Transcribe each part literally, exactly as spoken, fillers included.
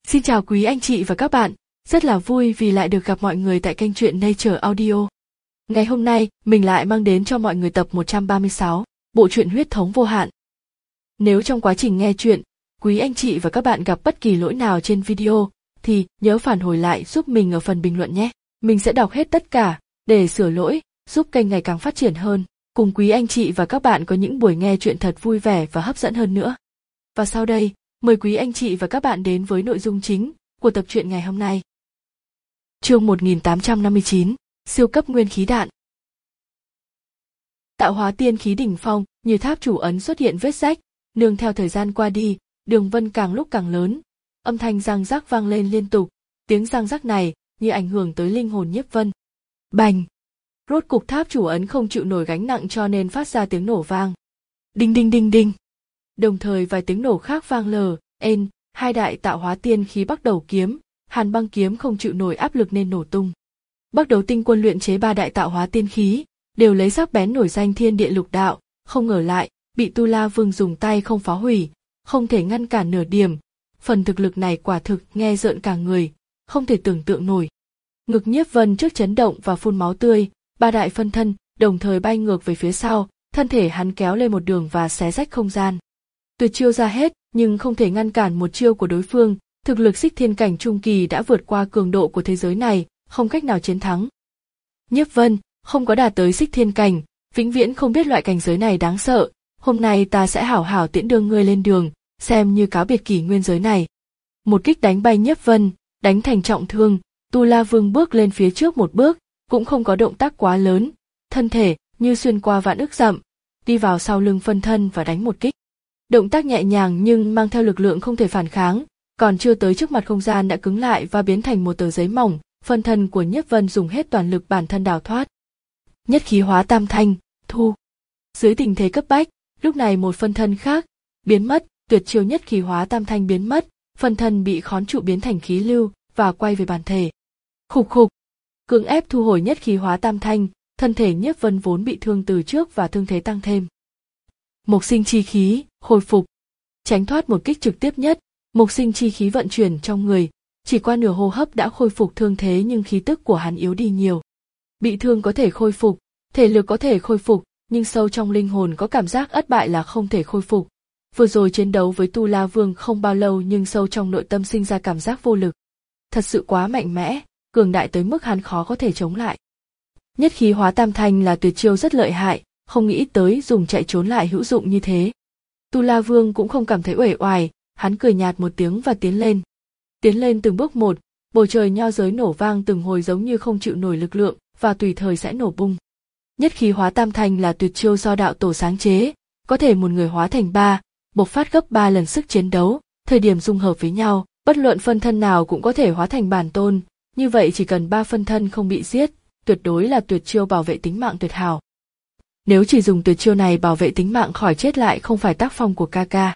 Xin chào quý anh chị và các bạn, rất là vui vì lại được gặp mọi người tại kênh truyện Nature Audio. Ngày hôm nay, mình lại mang đến cho mọi người tập một trăm ba mươi sáu, bộ truyện Huyết thống vô hạn. Nếu trong quá trình nghe truyện, quý anh chị và các bạn gặp bất kỳ lỗi nào trên video, thì nhớ phản hồi lại giúp mình ở phần bình luận nhé. Mình sẽ đọc hết tất cả, để sửa lỗi, giúp kênh ngày càng phát triển hơn, cùng quý anh chị và các bạn có những buổi nghe truyện thật vui vẻ và hấp dẫn hơn nữa. Và sau đây, mời quý anh chị và các bạn đến với nội dung chính của tập truyện ngày hôm nay. Chương một nghìn tám trăm năm mươi chín, siêu cấp nguyên khí đạn. Tạo hóa tiên khí đỉnh phong, như tháp chủ ấn xuất hiện vết rách, nương theo thời gian qua đi, đường vân càng lúc càng lớn, âm thanh răng rắc vang lên liên tục, tiếng răng rắc này như ảnh hưởng tới linh hồn Nhiếp Vân. Bành! Rốt cục tháp chủ ấn không chịu nổi gánh nặng cho nên phát ra tiếng nổ vang. Đinh đinh đinh đinh. Đồng thời vài tiếng nổ khác vang lờ, ên, hai đại tạo hóa tiên khí Bắc Đầu kiếm, Hàn Băng kiếm không chịu nổi áp lực nên nổ tung. Bắc Đấu tinh quân luyện chế ba đại tạo hóa tiên khí, đều lấy sắc bén nổi danh thiên địa lục đạo, không ngờ lại bị Tu La Vương dùng tay không phá hủy, không thể ngăn cản nửa điểm. Phần thực lực này quả thực nghe rợn cả người, không thể tưởng tượng nổi. Ngực Nhiếp Vân trước chấn động và phun máu tươi, ba đại phân thân đồng thời bay ngược về phía sau, thân thể hắn kéo lên một đường và xé rách không gian. Tuyệt chiêu ra hết, nhưng không thể ngăn cản một chiêu của đối phương, thực lực xích thiên cảnh trung kỳ đã vượt qua cường độ của thế giới này, không cách nào chiến thắng. Nhiếp Vân, không có đạt tới xích thiên cảnh, vĩnh viễn không biết loại cảnh giới này đáng sợ, hôm nay ta sẽ hảo hảo tiễn đưa ngươi lên đường, xem như cáo biệt kỷ nguyên giới này. Một kích đánh bay Nhiếp Vân, đánh thành trọng thương, Tu La Vương bước lên phía trước một bước, cũng không có động tác quá lớn, thân thể như xuyên qua vạn ức dặm, đi vào sau lưng phân thân và đánh một kích. Động tác nhẹ nhàng nhưng mang theo lực lượng không thể phản kháng, còn chưa tới trước mặt không gian đã cứng lại và biến thành một tờ giấy mỏng, phân thân của Nhiếp Vân dùng hết toàn lực bản thân đào thoát. Nhất khí hóa tam thanh, thu. Dưới tình thế cấp bách, lúc này một phân thân khác biến mất, tuyệt chiêu nhất khí hóa tam thanh biến mất, phân thân bị khốn trụ biến thành khí lưu và quay về bản thể. Khục khục, cưỡng ép thu hồi nhất khí hóa tam thanh, thân thể Nhiếp Vân vốn bị thương từ trước và thương thế tăng thêm. Mộc sinh chi khí, khôi phục. Tránh thoát một kích trực tiếp nhất, mộc sinh chi khí vận chuyển trong người, chỉ qua nửa hô hấp đã khôi phục thương thế nhưng khí tức của hắn yếu đi nhiều. Bị thương có thể khôi phục, thể lực có thể khôi phục, nhưng sâu trong linh hồn có cảm giác ất bại là không thể khôi phục. Vừa rồi chiến đấu với Tu La Vương không bao lâu nhưng sâu trong nội tâm sinh ra cảm giác vô lực. Thật sự quá mạnh mẽ, cường đại tới mức hắn khó có thể chống lại. Nhất khí hóa tam thanh là tuyệt chiêu rất lợi hại, không nghĩ tới dùng chạy trốn lại hữu dụng như thế. Tu La Vương cũng không cảm thấy uể oải, hắn cười nhạt một tiếng và tiến lên. Tiến lên từng bước một, bầu trời nho giới nổ vang từng hồi giống như không chịu nổi lực lượng và tùy thời sẽ nổ bung. Nhất khí hóa tam thanh là tuyệt chiêu do đạo tổ sáng chế, có thể một người hóa thành ba, bộc phát gấp ba lần sức chiến đấu, thời điểm dung hợp với nhau, bất luận phân thân nào cũng có thể hóa thành bản tôn, như vậy chỉ cần ba phân thân không bị giết, tuyệt đối là tuyệt chiêu bảo vệ tính mạng tuyệt hảo. Nếu chỉ dùng tuyệt chiêu này bảo vệ tính mạng khỏi chết lại không phải tác phong của ca ca.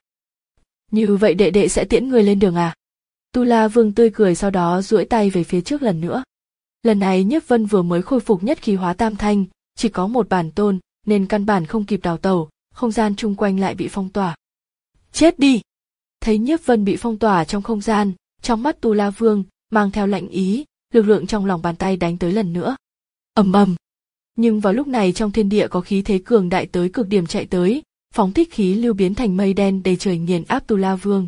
Như vậy đệ đệ sẽ tiễn người lên đường à? Tu La Vương tươi cười sau đó duỗi tay về phía trước lần nữa. Lần này Nhiếp Vân vừa mới khôi phục nhất khí hóa tam thanh, chỉ có một bản tôn, nên căn bản không kịp đào tẩu, không gian chung quanh lại bị phong tỏa. Chết đi! Thấy Nhiếp Vân bị phong tỏa trong không gian, trong mắt Tu La Vương mang theo lạnh ý, lực lượng trong lòng bàn tay đánh tới lần nữa. Ầm ầm! Nhưng vào lúc này trong thiên địa có khí thế cường đại tới cực điểm chạy tới, phóng thích khí lưu biến thành mây đen đầy trời nghiền áp Tu La Vương.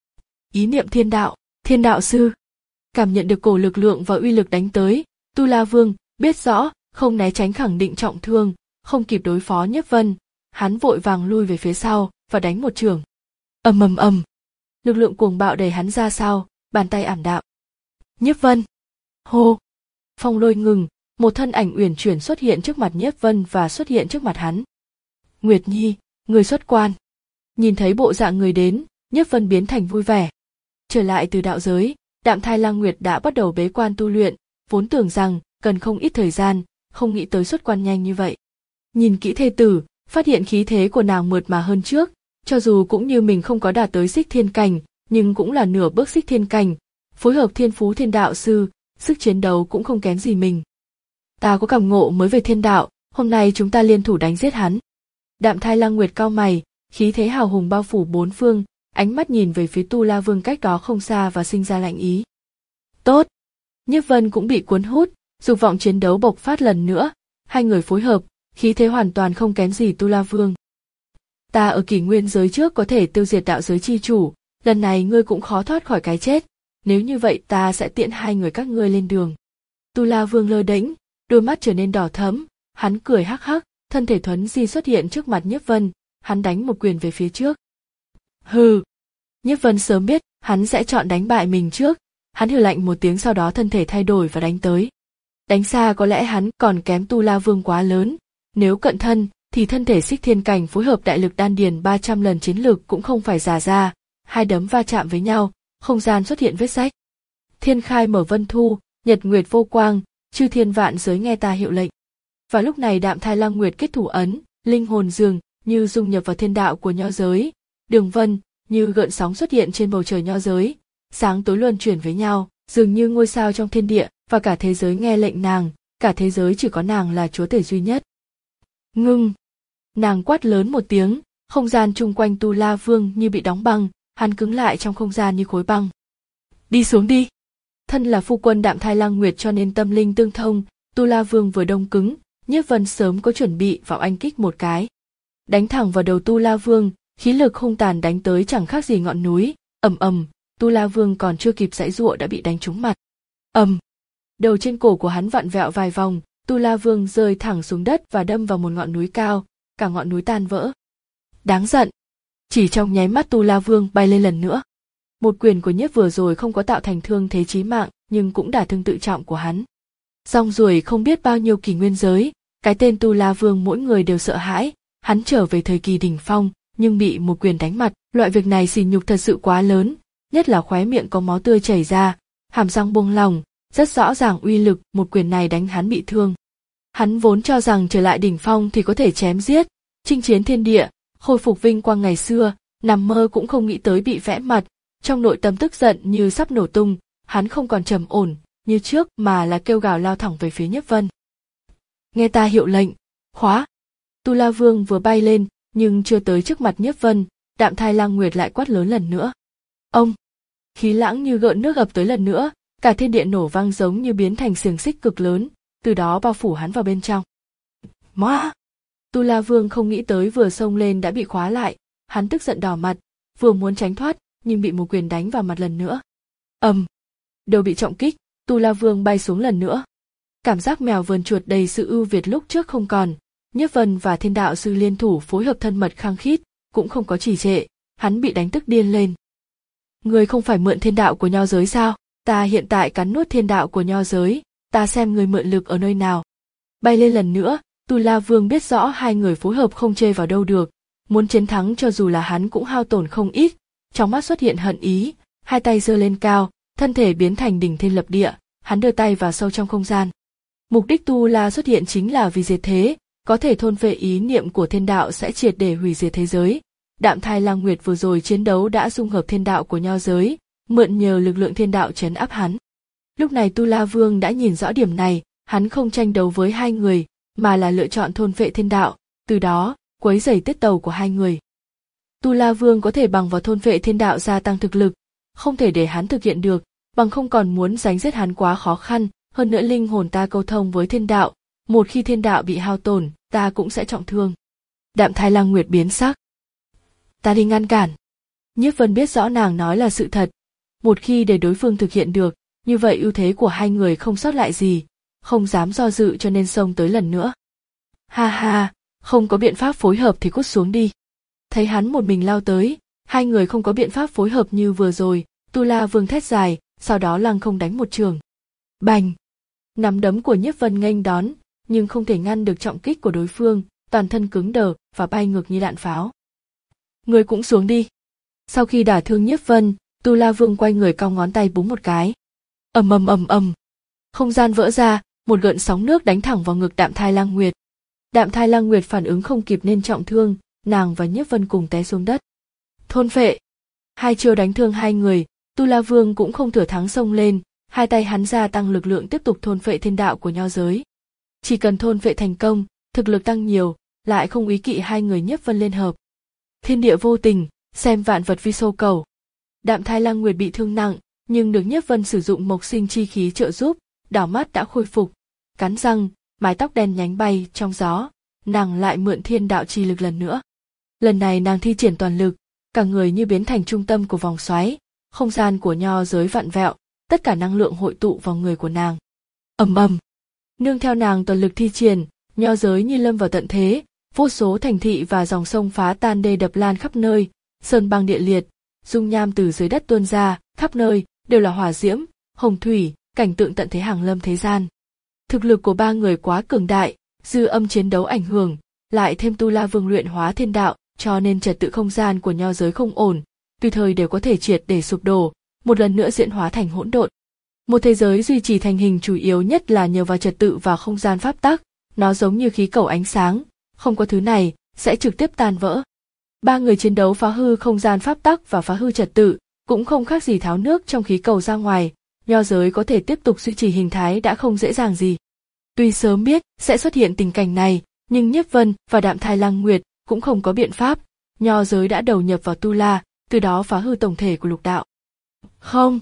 Ý niệm thiên đạo, thiên đạo sư. Cảm nhận được cổ lực lượng và uy lực đánh tới, Tu La Vương biết rõ, không né tránh khẳng định trọng thương, không kịp đối phó Nhiếp Vân, hắn vội vàng lui về phía sau và đánh một chưởng. Ầm ầm ầm. Lực lượng cuồng bạo đẩy hắn ra sau, bàn tay ảm đạm. Nhiếp Vân. Hô. Phong lôi ngừng, một thân ảnh uyển chuyển xuất hiện trước mặt Nhiếp Vân và xuất hiện trước mặt hắn. Nguyệt Nhi, người xuất quan. Nhìn thấy bộ dạng người đến, Nhiếp Vân biến thành vui vẻ. Trở lại từ đạo giới, Đạm Thai Lang Nguyệt đã bắt đầu bế quan tu luyện, vốn tưởng rằng cần không ít thời gian, không nghĩ tới xuất quan nhanh như vậy. Nhìn kỹ thê tử, phát hiện khí thế của nàng mượt mà hơn trước, cho dù cũng như mình không có đạt tới xích thiên cảnh, nhưng cũng là nửa bước xích thiên cảnh, phối hợp thiên phú thiên đạo sư, sức chiến đấu cũng không kém gì mình. Ta có cảm ngộ mới về thiên đạo, hôm nay chúng ta liên thủ đánh giết hắn. Đạm Thai Lang Nguyệt cau mày, khí thế hào hùng bao phủ bốn phương, ánh mắt nhìn về phía Tu La Vương cách đó không xa và sinh ra lạnh ý. Tốt! Nhiếp Vân cũng bị cuốn hút, dục vọng chiến đấu bộc phát lần nữa, hai người phối hợp, khí thế hoàn toàn không kém gì Tu La Vương. Ta ở kỷ nguyên giới trước có thể tiêu diệt đạo giới chi chủ, lần này ngươi cũng khó thoát khỏi cái chết, nếu như vậy ta sẽ tiễn hai người các ngươi lên đường. Tu La Vương lơ đễnh, đôi mắt trở nên đỏ thẫm, hắn cười hắc hắc, thân thể thuấn di xuất hiện trước mặt Nhiếp Vân, hắn đánh một quyền về phía trước. Hừ! Nhiếp Vân sớm biết hắn sẽ chọn đánh bại mình trước, hắn hừ lạnh một tiếng sau đó thân thể thay đổi và đánh tới. Đánh xa có lẽ hắn còn kém Tu La Vương quá lớn, nếu cận thân thì thân thể Xích Thiên Cảnh phối hợp đại lực đan điền ba trăm lần chiến lực cũng không phải giả ra, hai đấm va chạm với nhau, không gian xuất hiện vết rách. Thiên khai mở vân thu, nhật nguyệt vô quang, chư thiên vạn giới nghe ta hiệu lệnh. Và lúc này Đạm Thai Lăng Nguyệt kết thủ ấn, linh hồn dường như dung nhập vào thiên đạo của nho giới, đường vân như gợn sóng xuất hiện trên bầu trời nho giới, sáng tối luân chuyển với nhau, dường như ngôi sao trong thiên địa, và cả thế giới nghe lệnh nàng, cả thế giới chỉ có nàng là chúa tể duy nhất. Ngưng! Nàng quát lớn một tiếng, không gian chung quanh Tu La Vương như bị đóng băng, hắn cứng lại trong không gian như khối băng. Đi xuống đi! Thân là phu quân Đạm Thai Lăng Nguyệt cho nên tâm linh tương thông, Tu La Vương vừa đông cứng, Nhiếp Vân sớm có chuẩn bị vào anh kích một cái. Đánh thẳng vào đầu Tu La Vương, khí lực hung tàn đánh tới chẳng khác gì ngọn núi, ầm ầm, Tu La Vương còn chưa kịp giãy giụa đã bị đánh trúng mặt. Ầm! Đầu trên cổ của hắn vặn vẹo vài vòng, Tu La Vương rơi thẳng xuống đất và đâm vào một ngọn núi cao, cả ngọn núi tan vỡ. Đáng giận! Chỉ trong nháy mắt Tu La Vương bay lên lần nữa. Một quyền của Nhiếp vừa rồi không có tạo thành thương thế chí mạng, nhưng cũng đả thương tự trọng của hắn. Rong ruổi không biết bao nhiêu kỷ nguyên giới, cái tên Tu La Vương mỗi người đều sợ hãi, hắn trở về thời kỳ đỉnh phong, nhưng bị một quyền đánh mặt, loại việc này sỉ nhục thật sự quá lớn, nhất là khóe miệng có máu tươi chảy ra, hàm răng buông lỏng, rất rõ ràng uy lực một quyền này đánh hắn bị thương. Hắn vốn cho rằng trở lại đỉnh phong thì có thể chém giết, chinh chiến thiên địa, khôi phục vinh quang ngày xưa, nằm mơ cũng không nghĩ tới bị vẽ mặt, trong nội tâm tức giận như sắp nổ tung, hắn không còn trầm ổn như trước mà là kêu gào lao thẳng về phía Nhiếp Vân. Nghe ta hiệu lệnh, khóa! Tu La Vương vừa bay lên, nhưng chưa tới trước mặt Nhiếp Vân, Đạm Thai Lăng Nguyệt lại quát lớn lần nữa. Ông! Khí lãng như gợn nước ập tới lần nữa, cả thiên địa nổ vang giống như biến thành xiềng xích cực lớn, từ đó bao phủ hắn vào bên trong. Móa! Tu La Vương không nghĩ tới vừa xông lên đã bị khóa lại, hắn tức giận đỏ mặt, vừa muốn tránh thoát, nhưng bị một quyền đánh vào mặt lần nữa. Ầm! Đầu bị trọng kích, Tu La Vương bay xuống lần nữa. Cảm giác mèo vờn chuột đầy sự ưu việt lúc trước không còn, Nhiếp Vân và Thiên Đạo Sư liên thủ phối hợp thân mật khăng khít, cũng không có trì trệ, hắn bị đánh tức điên lên. Ngươi không phải mượn thiên đạo của nho giới sao? Ta hiện tại cắn nuốt thiên đạo của nho giới, ta xem ngươi mượn lực ở nơi nào. Bay lên lần nữa, Tu La Vương biết rõ hai người phối hợp không chê vào đâu được, muốn chiến thắng cho dù là hắn cũng hao tổn không ít, trong mắt xuất hiện hận ý, hai tay giơ lên cao, thân thể biến thành đỉnh thiên lập địa, hắn đưa tay vào sâu trong không gian. Mục đích Tu La xuất hiện chính là vì diệt thế, có thể thôn phệ ý niệm của thiên đạo sẽ triệt để hủy diệt thế giới. Đạm Thai Lăng Nguyệt vừa rồi chiến đấu đã dung hợp thiên đạo của nho giới, mượn nhờ lực lượng thiên đạo trấn áp hắn. Lúc này Tu La Vương đã nhìn rõ điểm này, hắn không tranh đấu với hai người, mà là lựa chọn thôn phệ thiên đạo, từ đó quấy rầy tiết tàu của hai người. Tu La Vương có thể bằng vào thôn phệ thiên đạo gia tăng thực lực, không thể để hắn thực hiện được, bằng không còn muốn đánh giết hắn quá khó khăn, hơn nữa linh hồn ta câu thông với thiên đạo, một khi thiên đạo bị hao tổn, ta cũng sẽ trọng thương. Đạm Thai Lăng Nguyệt biến sắc. Ta đi ngăn cản. Nhiếp Vân biết rõ nàng nói là sự thật, một khi để đối phương thực hiện được, như vậy ưu thế của hai người không sót lại gì, không dám do dự cho nên xông tới lần nữa. Ha ha, không có biện pháp phối hợp thì cút xuống đi. Thấy hắn một mình lao tới, hai người không có biện pháp phối hợp như vừa rồi, Tu La Vương thét dài, sau đó lăng không đánh một trường. Bành! Nắm đấm của Nhiếp Vân nghênh đón, nhưng không thể ngăn được trọng kích của đối phương, toàn thân cứng đờ và bay ngược như đạn pháo. Người cũng xuống đi. Sau khi đả thương Nhiếp Vân, Tu La Vương quay người cong ngón tay búng một cái. Ầm ầm ầm ầm. Không gian vỡ ra, một gợn sóng nước đánh thẳng vào ngực Đạm Thai Lăng Nguyệt. Đạm Thai Lăng Nguyệt phản ứng không kịp nên trọng thương, nàng và Nhiếp Vân cùng té xuống đất. Thôn phệ. Hai chiêu đánh thương hai người, Tu La Vương cũng không thừa thắng xông lên, hai tay hắn gia tăng lực lượng tiếp tục thôn phệ thiên đạo của nho giới. Chỉ cần thôn phệ thành công, thực lực tăng nhiều, lại không ý kỵ hai người Nhiếp Vân liên hợp. Thiên địa vô tình, xem vạn vật vi sô cầu. Đạm Thai Lăng Nguyệt bị thương nặng, nhưng được Nhiếp Vân sử dụng mộc sinh chi khí trợ giúp, đảo mắt đã khôi phục. Cắn răng, mái tóc đen nhánh bay trong gió, nàng lại mượn thiên đạo chi lực lần nữa. Lần này nàng thi triển toàn lực, cả người như biến thành trung tâm của vòng xoáy, không gian của nho giới vặn vẹo, tất cả năng lượng hội tụ vào người của nàng. Ầm ầm, nương theo nàng toàn lực thi triển, nho giới như lâm vào tận thế, vô số thành thị và dòng sông phá tan đê đập lan khắp nơi, sơn băng địa liệt, dung nham từ dưới đất tuôn ra, khắp nơi đều là hỏa diễm, hồng thủy, cảnh tượng tận thế hàng lâm thế gian. Thực lực của ba người quá cường đại, dư âm chiến đấu ảnh hưởng, lại thêm Tu La Vương luyện hóa thiên đạo, cho nên trật tự không gian của nho giới không ổn, tùy thời đều có thể triệt để sụp đổ, một lần nữa diễn hóa thành hỗn độn. Một thế giới duy trì thành hình chủ yếu nhất là nhờ vào trật tự và không gian pháp tắc, nó giống như khí cầu ánh sáng, không có thứ này sẽ trực tiếp tan vỡ. Ba người chiến đấu phá hư không gian pháp tắc và phá hư trật tự, cũng không khác gì tháo nước trong khí cầu ra ngoài, nho giới có thể tiếp tục duy trì hình thái đã không dễ dàng gì. Tuy sớm biết sẽ xuất hiện tình cảnh này, nhưng Nhiếp Vân và Đạm Thai Lăng Nguyệt cũng không có biện pháp, nho giới đã đầu nhập vào Tu La, từ đó phá hư tổng thể của lục đạo. Không,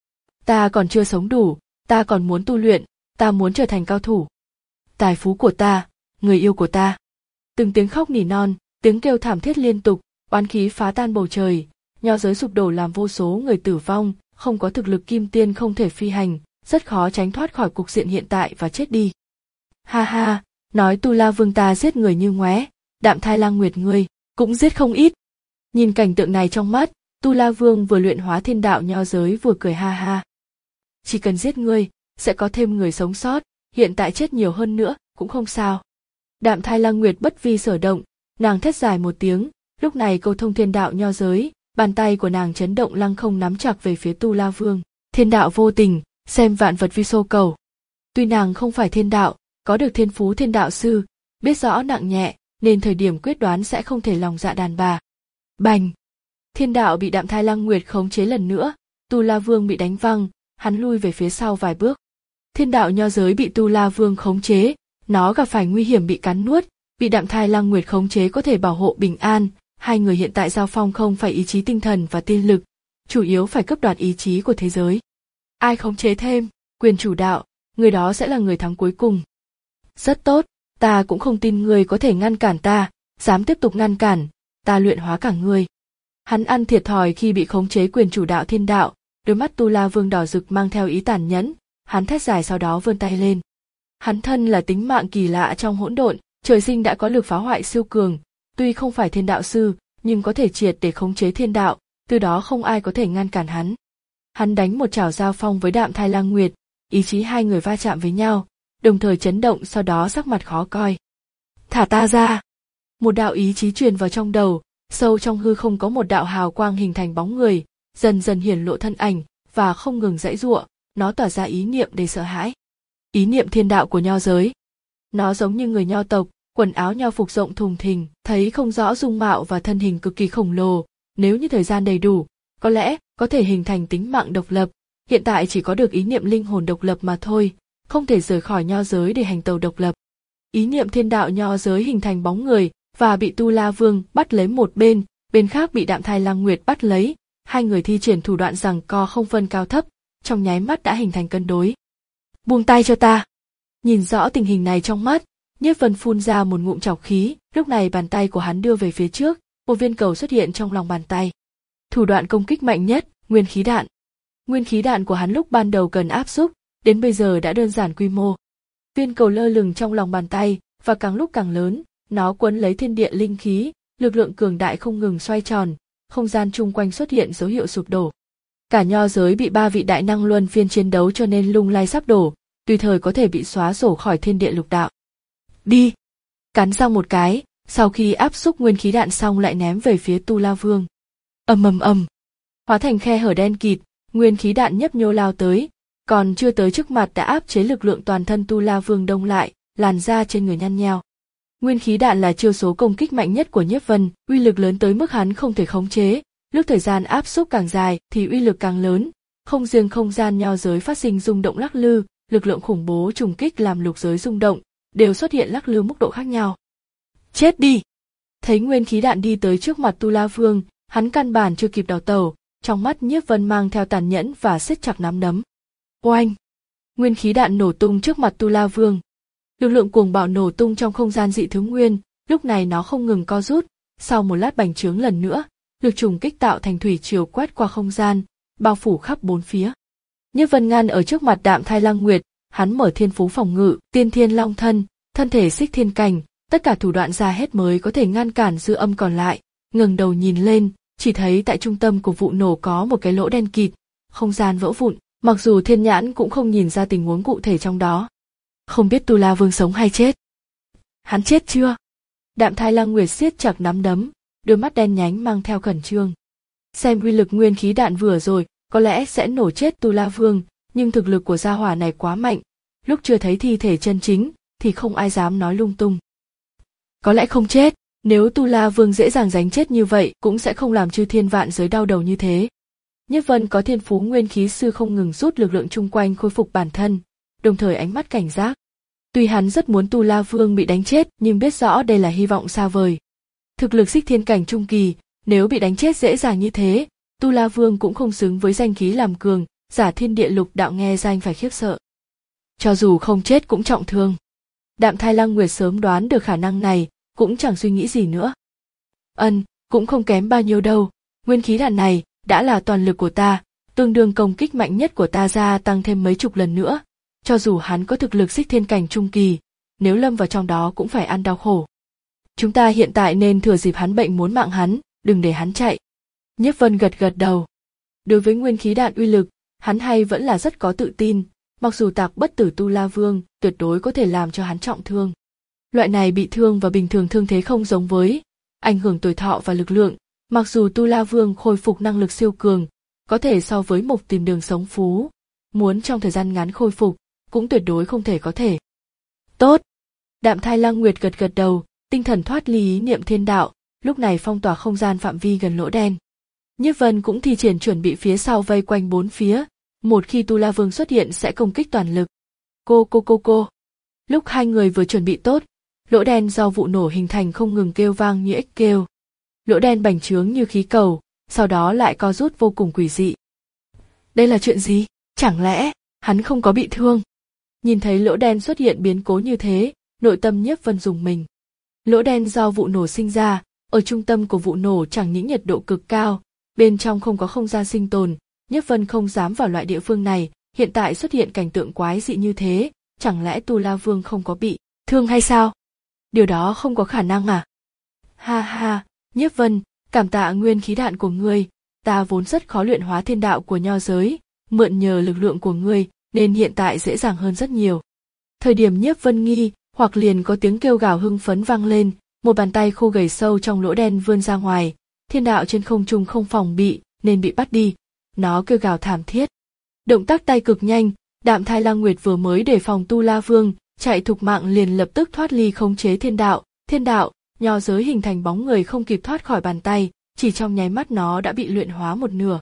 ta còn chưa sống đủ, ta còn muốn tu luyện, ta muốn trở thành cao thủ. Tài phú của ta, người yêu của ta. Từng tiếng khóc nỉ non, tiếng kêu thảm thiết liên tục, oán khí phá tan bầu trời, nho giới sụp đổ làm vô số người tử vong, không có thực lực kim tiên không thể phi hành, rất khó tránh thoát khỏi cục diện hiện tại và chết đi. Ha ha, nói Tu La Vương ta giết người như ngoé, Đạm Thai Lăng Nguyệt ngươi cũng giết không ít. Nhìn cảnh tượng này trong mắt, Tu La Vương vừa luyện hóa thiên đạo nho giới vừa cười ha ha. Chỉ cần giết ngươi, sẽ có thêm người sống sót, hiện tại chết nhiều hơn nữa, cũng không sao. Đạm Thai Lăng Nguyệt bất vi sở động, nàng thét dài một tiếng, lúc này câu thông thiên đạo nho giới, bàn tay của nàng chấn động lăng không nắm chặt về phía Tu La Vương. Thiên đạo vô tình, xem vạn vật vi sô cầu. Tuy nàng không phải thiên đạo, có được thiên phú thiên đạo sư, biết rõ nặng nhẹ, nên thời điểm quyết đoán sẽ không thể lòng dạ đàn bà. Bành! Thiên đạo bị Đạm Thai Lăng Nguyệt khống chế lần nữa, Tu La Vương bị đánh văng, hắn lui về phía sau vài bước. Thiên đạo nho giới bị Tu La Vương khống chế, nó gặp phải nguy hiểm bị cắn nuốt, bị Đạm Thai Lăng Nguyệt khống chế có thể bảo hộ bình an, hai người hiện tại giao phong không phải ý chí tinh thần và tiên lực, chủ yếu phải cướp đoạt ý chí của thế giới. Ai khống chế thêm, quyền chủ đạo, người đó sẽ là người thắng cuối cùng. Rất tốt, ta cũng không tin người có thể ngăn cản ta, dám tiếp tục ngăn cản, ta luyện hóa cả người. Hắn ăn thiệt thòi khi bị khống chế quyền chủ đạo thiên đạo, đôi mắt Tu La Vương đỏ rực mang theo ý tàn nhẫn, hắn thét dài sau đó vươn tay lên. Hắn thân là tính mạng kỳ lạ trong hỗn độn, trời sinh đã có lực phá hoại siêu cường, tuy không phải thiên đạo sư, nhưng có thể triệt để khống chế thiên đạo, từ đó không ai có thể ngăn cản hắn. Hắn đánh một chảo giao phong với Đạm Thai Lăng Nguyệt, ý chí hai người va chạm với nhau, đồng thời chấn động sau đó sắc mặt khó coi. Thả ta ra! Một đạo ý chí truyền vào trong đầu, sâu trong hư không có một đạo hào quang hình thành bóng người, dần dần hiển lộ thân ảnh, và không ngừng giãy giụa, nó tỏa ra ý niệm đầy sợ hãi. Ý niệm thiên đạo của nho giới. Nó giống như người nho tộc, quần áo nho phục rộng thùng thình, thấy không rõ dung mạo và thân hình cực kỳ khổng lồ, nếu như thời gian đầy đủ, có lẽ có thể hình thành tính mạng độc lập, hiện tại chỉ có được ý niệm linh hồn độc lập mà thôi, không thể rời khỏi nho giới để hành tàu độc lập. Ý niệm thiên đạo nho giới hình thành bóng người và bị Tu La Vương bắt lấy một bên, bên khác bị Đạm Thai Lăng Nguyệt bắt lấy, hai người thi triển thủ đoạn giằng co không phân cao thấp, trong nháy mắt đã hình thành cân đối. Buông tay cho ta! Nhìn rõ tình hình này trong mắt, Nhiếp Vân phun ra một ngụm trọc khí, lúc này bàn tay của hắn đưa về phía trước, một viên cầu xuất hiện trong lòng bàn tay. Thủ đoạn công kích mạnh nhất, nguyên khí đạn. Nguyên khí đạn của hắn lúc ban đầu cần áp xúc, đến bây giờ đã đơn giản quy mô. Viên cầu lơ lửng trong lòng bàn tay, và càng lúc càng lớn, nó quấn lấy thiên địa linh khí, lực lượng cường đại không ngừng xoay tròn, không gian chung quanh xuất hiện dấu hiệu sụp đổ. Cả nho giới bị ba vị đại năng luân phiên chiến đấu cho nên lung lay sắp đổ, tùy thời có thể bị xóa sổ khỏi thiên địa lục đạo. Đi! Cắn răng một cái, sau khi áp xúc nguyên khí đạn xong lại ném về phía Tu La Vương. Ầm ầm ầm, hóa thành khe hở đen kịt, nguyên khí đạn nhấp nhô lao tới, còn chưa tới trước mặt đã áp chế lực lượng toàn thân Tu La Vương đông lại, làn da trên người nhăn nheo. Nguyên khí đạn là chiêu số công kích mạnh nhất của Nhiếp Vân, uy lực lớn tới mức hắn không thể khống chế, lúc thời gian áp xúc càng dài thì uy lực càng lớn, không riêng không gian nho giới phát sinh rung động lắc lư, lực lượng khủng bố trùng kích làm lục giới rung động, đều xuất hiện lắc lư mức độ khác nhau. Chết đi! Thấy nguyên khí đạn đi tới trước mặt Tu La Vương, Hắn căn bản chưa kịp đào tẩu, trong mắt Nhiếp Vân mang theo tàn nhẫn và siết chặt nắm đấm. Oanh! Nguyên khí đạn nổ tung trước mặt Tu La Vương. Lực lượng cuồng bạo nổ tung trong không gian dị thứ nguyên, lúc này nó không ngừng co rút, sau một lát bành trướng lần nữa, lực trùng kích tạo thành thủy triều quét qua không gian, bao phủ khắp bốn phía. Nhiếp Vân ngăn ở trước mặt Đạm Thai Lang Nguyệt, hắn mở thiên phú phòng ngự, tiên thiên long thân, thân thể xích thiên cảnh, tất cả thủ đoạn ra hết mới có thể ngăn cản dư âm còn lại. Ngẩng đầu nhìn lên, chỉ thấy tại trung tâm của vụ nổ có một cái lỗ đen kịt, không gian vỡ vụn, mặc dù thiên nhãn cũng không nhìn ra tình huống cụ thể trong đó. Không biết Tu La Vương sống hay chết. Hắn chết chưa? Đạm Thai Lang Nguyệt siết chặt nắm đấm, đôi mắt đen nhánh mang theo khẩn trương. Xem uy lực nguyên khí đạn vừa rồi, có lẽ sẽ nổ chết Tu La Vương, nhưng thực lực của gia hỏa này quá mạnh, lúc chưa thấy thi thể chân chính thì không ai dám nói lung tung. Có lẽ không chết, nếu Tu La Vương dễ dàng đánh chết như vậy cũng sẽ không làm chư thiên vạn giới đau đầu như thế. Nhiếp Vân có thiên phú nguyên khí sư không ngừng rút lực lượng chung quanh khôi phục bản thân, đồng thời ánh mắt cảnh giác. Tuy hắn rất muốn Tu La Vương bị đánh chết nhưng biết rõ đây là hy vọng xa vời. Thực lực xích thiên cảnh trung kỳ, nếu bị đánh chết dễ dàng như thế, Tu La Vương cũng không xứng với danh khí làm cường, giả thiên địa lục đạo nghe danh phải khiếp sợ. Cho dù không chết cũng trọng thương. Đạm Thai Lang Nguyệt sớm đoán được khả năng này, cũng chẳng suy nghĩ gì nữa. Ân, cũng không kém bao nhiêu đâu, nguyên khí đạn này đã là toàn lực của ta, tương đương công kích mạnh nhất của ta gia tăng thêm mấy chục lần nữa. Cho dù hắn có thực lực xích thiên cảnh trung kỳ, nếu lâm vào trong đó cũng phải ăn đau khổ. Chúng ta hiện tại nên thừa dịp hắn bệnh muốn mạng hắn, đừng để hắn chạy. Nhiếp Vân gật gật đầu. Đối với nguyên khí đạn uy lực, hắn hay vẫn là rất có tự tin, mặc dù tạc bất tử Tu La Vương tuyệt đối có thể làm cho hắn trọng thương. Loại này bị thương và bình thường thương thế không giống với, ảnh hưởng tuổi thọ và lực lượng, mặc dù Tu La Vương khôi phục năng lực siêu cường, có thể so với Mộc Tìm Đường sống phú, muốn trong thời gian ngắn khôi phục, cũng tuyệt đối không thể có thể. Tốt! Đạm Thai Lang Nguyệt gật gật đầu, tinh thần thoát ly ý niệm thiên đạo, lúc này phong tỏa không gian phạm vi gần lỗ đen. Nhiếp Vân cũng thi triển chuẩn bị phía sau vây quanh bốn phía, một khi Tu La Vương xuất hiện sẽ công kích toàn lực. Cô cô cô cô. Lúc hai người vừa chuẩn bị tốt, lỗ đen do vụ nổ hình thành không ngừng kêu vang như ếch kêu. Lỗ đen bành trướng như khí cầu, sau đó lại co rút vô cùng quỷ dị. Đây là chuyện gì? Chẳng lẽ hắn không có bị thương? Nhìn thấy lỗ đen xuất hiện biến cố như thế, nội tâm Nhiếp Vân rùng mình. Lỗ đen do vụ nổ sinh ra, ở trung tâm của vụ nổ chẳng những nhiệt độ cực cao, bên trong không có không gian sinh tồn, Nhiếp Vân không dám vào loại địa phương này, hiện tại xuất hiện cảnh tượng quái dị như thế, chẳng lẽ Tu La Vương không có bị thương hay sao? Điều đó không có khả năng à? Ha ha, Nhiếp Vân, cảm tạ nguyên khí đạn của ngươi, ta vốn rất khó luyện hóa thiên đạo của nho giới, mượn nhờ lực lượng của ngươi, nên hiện tại dễ dàng hơn rất nhiều. Thời điểm Nhiếp Vân nghi, hoặc liền có tiếng kêu gào hưng phấn vang lên, một bàn tay khô gầy sâu trong lỗ đen vươn ra ngoài, thiên đạo trên không trung không phòng bị, nên bị bắt đi. Nó kêu gào thảm thiết. Động tác tay cực nhanh, Đạm Thai Lang Nguyệt vừa mới đề phòng Tu La Vương, chạy thục mạng liền lập tức thoát ly khống chế thiên đạo, thiên đạo, nho giới hình thành bóng người không kịp thoát khỏi bàn tay, chỉ trong nháy mắt nó đã bị luyện hóa một nửa.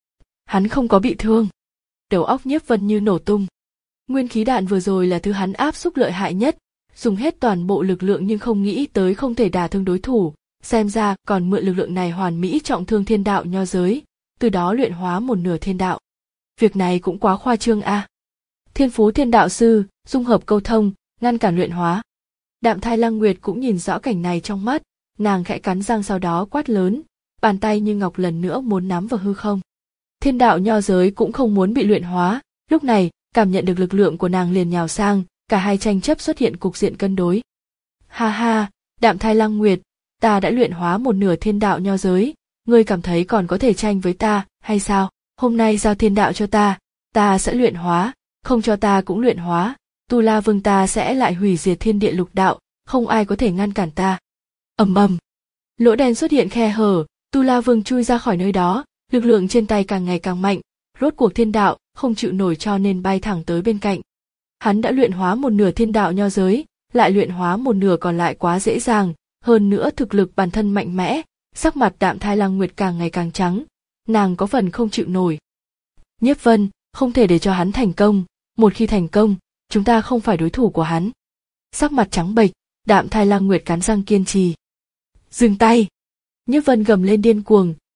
Hắn không có bị thương. Đầu óc Nhiếp Vân như nổ tung. Nguyên khí đạn vừa rồi là thứ hắn áp xúc lợi hại nhất, dùng hết toàn bộ lực lượng nhưng không nghĩ tới không thể đả thương đối thủ, xem ra còn mượn lực lượng này hoàn mỹ trọng thương thiên đạo nho giới, từ đó luyện hóa một nửa thiên đạo. Việc này cũng quá khoa trương a. À. Thiên phú thiên đạo sư, dung hợp câu thông, ngăn cản luyện hóa. Đạm Thai Lang Nguyệt cũng nhìn rõ cảnh này trong mắt, nàng khẽ cắn răng sau đó quát lớn, bàn tay như ngọc lần nữa muốn nắm vào hư không. Thiên đạo nho giới cũng không muốn bị luyện hóa, lúc này, cảm nhận được lực lượng của nàng liền nhào sang, cả hai tranh chấp xuất hiện cục diện cân đối. Ha ha, Đạm Thai Lang Nguyệt, ta đã luyện hóa một nửa thiên đạo nho giới, ngươi cảm thấy còn có thể tranh với ta, hay sao? Hôm nay giao thiên đạo cho ta, ta sẽ luyện hóa, không cho ta cũng luyện hóa, Tu La Vương ta sẽ lại hủy diệt thiên địa lục đạo, không ai có thể ngăn cản ta. Ầm ầm, lỗ đen xuất hiện khe hở, Tu La Vương chui ra khỏi nơi đó, lực lượng trên tay càng ngày càng mạnh, rốt cuộc thiên đạo không chịu nổi cho nên bay thẳng tới bên cạnh. Hắn đã luyện hóa một nửa thiên đạo nho giới, lại luyện hóa một nửa còn lại quá dễ dàng, hơn nữa thực lực bản thân mạnh mẽ, sắc mặt Đạm Thai Lang Nguyệt càng ngày càng trắng, nàng có phần không chịu nổi. Nhiếp Vân, không thể để cho hắn thành công, một khi thành công, chúng ta không phải đối thủ của hắn. Sắc mặt trắng bệch, Đạm Thai Lang Nguyệt cắn răng kiên trì. Dừng tay! Nhiếp Vân gầm lên điên cuồng,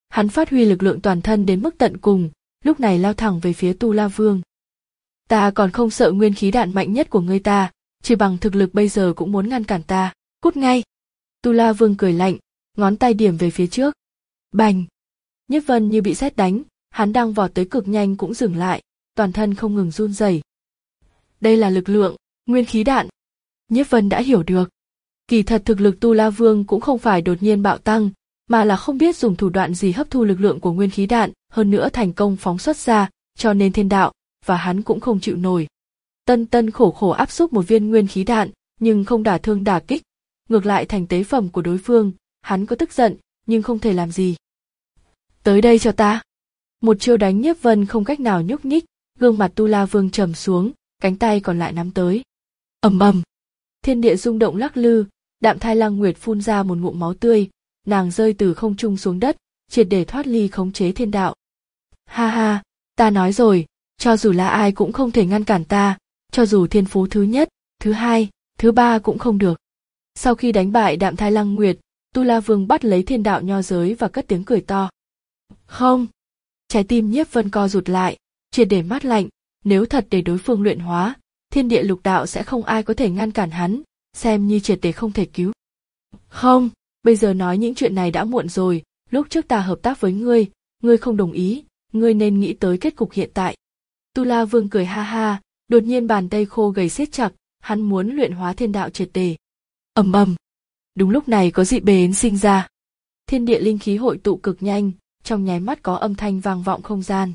hắn phát huy lực lượng toàn thân đến mức tận cùng, lúc này lao thẳng về phía Tu La Vương. Ta còn không sợ nguyên khí đạn mạnh nhất của ngươi ta, chỉ bằng thực lực bây giờ cũng muốn ngăn cản ta, cút ngay. Tu La Vương cười lạnh, ngón tay điểm về phía trước. Bành! Nhiếp Vân như bị sét đánh, hắn đang vọt tới cực nhanh cũng dừng lại, toàn thân không ngừng run rẩy. Đây là lực lượng, nguyên khí đạn. Nhiếp Vân đã hiểu được. Kỳ thật thực lực Tu La Vương cũng không phải đột nhiên bạo tăng, mà là không biết dùng thủ đoạn gì hấp thu lực lượng của nguyên khí đạn, hơn nữa thành công phóng xuất ra, cho nên thiên đạo, và hắn cũng không chịu nổi. Tân tân khổ khổ áp xúc một viên nguyên khí đạn, nhưng không đả thương đả kích, ngược lại thành tế phẩm của đối phương, hắn có tức giận, nhưng không thể làm gì. Tới đây cho ta. Một chiêu đánh Nhiếp Vân không cách nào nhúc nhích, gương mặt Tu La Vương trầm xuống, cánh tay còn lại nắm tới. Ầm ầm. Thiên địa rung động lắc lư, Đạm Thai Lăng Nguyệt phun ra một ngụm máu tươi, nàng rơi từ không trung xuống đất, triệt để thoát ly khống chế thiên đạo. Ha ha, ta nói rồi, cho dù là ai cũng không thể ngăn cản ta, cho dù thiên phú thứ nhất, thứ hai, thứ ba cũng không được. Sau khi đánh bại Đạm Thai Lăng Nguyệt, Tu La Vương bắt lấy thiên đạo nho giới và cất tiếng cười to. Không! Trái tim Nhiếp Vân co rụt lại, triệt để mát lạnh, nếu thật để đối phương luyện hóa, thiên địa lục đạo sẽ không ai có thể ngăn cản hắn, xem như triệt để không thể cứu. Không, bây giờ nói những chuyện này đã muộn rồi, lúc trước ta hợp tác với ngươi, ngươi không đồng ý, ngươi nên nghĩ tới kết cục hiện tại. Tu La Vương cười ha ha, đột nhiên bàn tay khô gầy siết chặt, hắn muốn luyện hóa thiên đạo triệt để. Ầm ầm. Đúng lúc này có dị bến sinh ra. Thiên địa linh khí hội tụ cực nhanh, trong nháy mắt có âm thanh vang vọng không gian.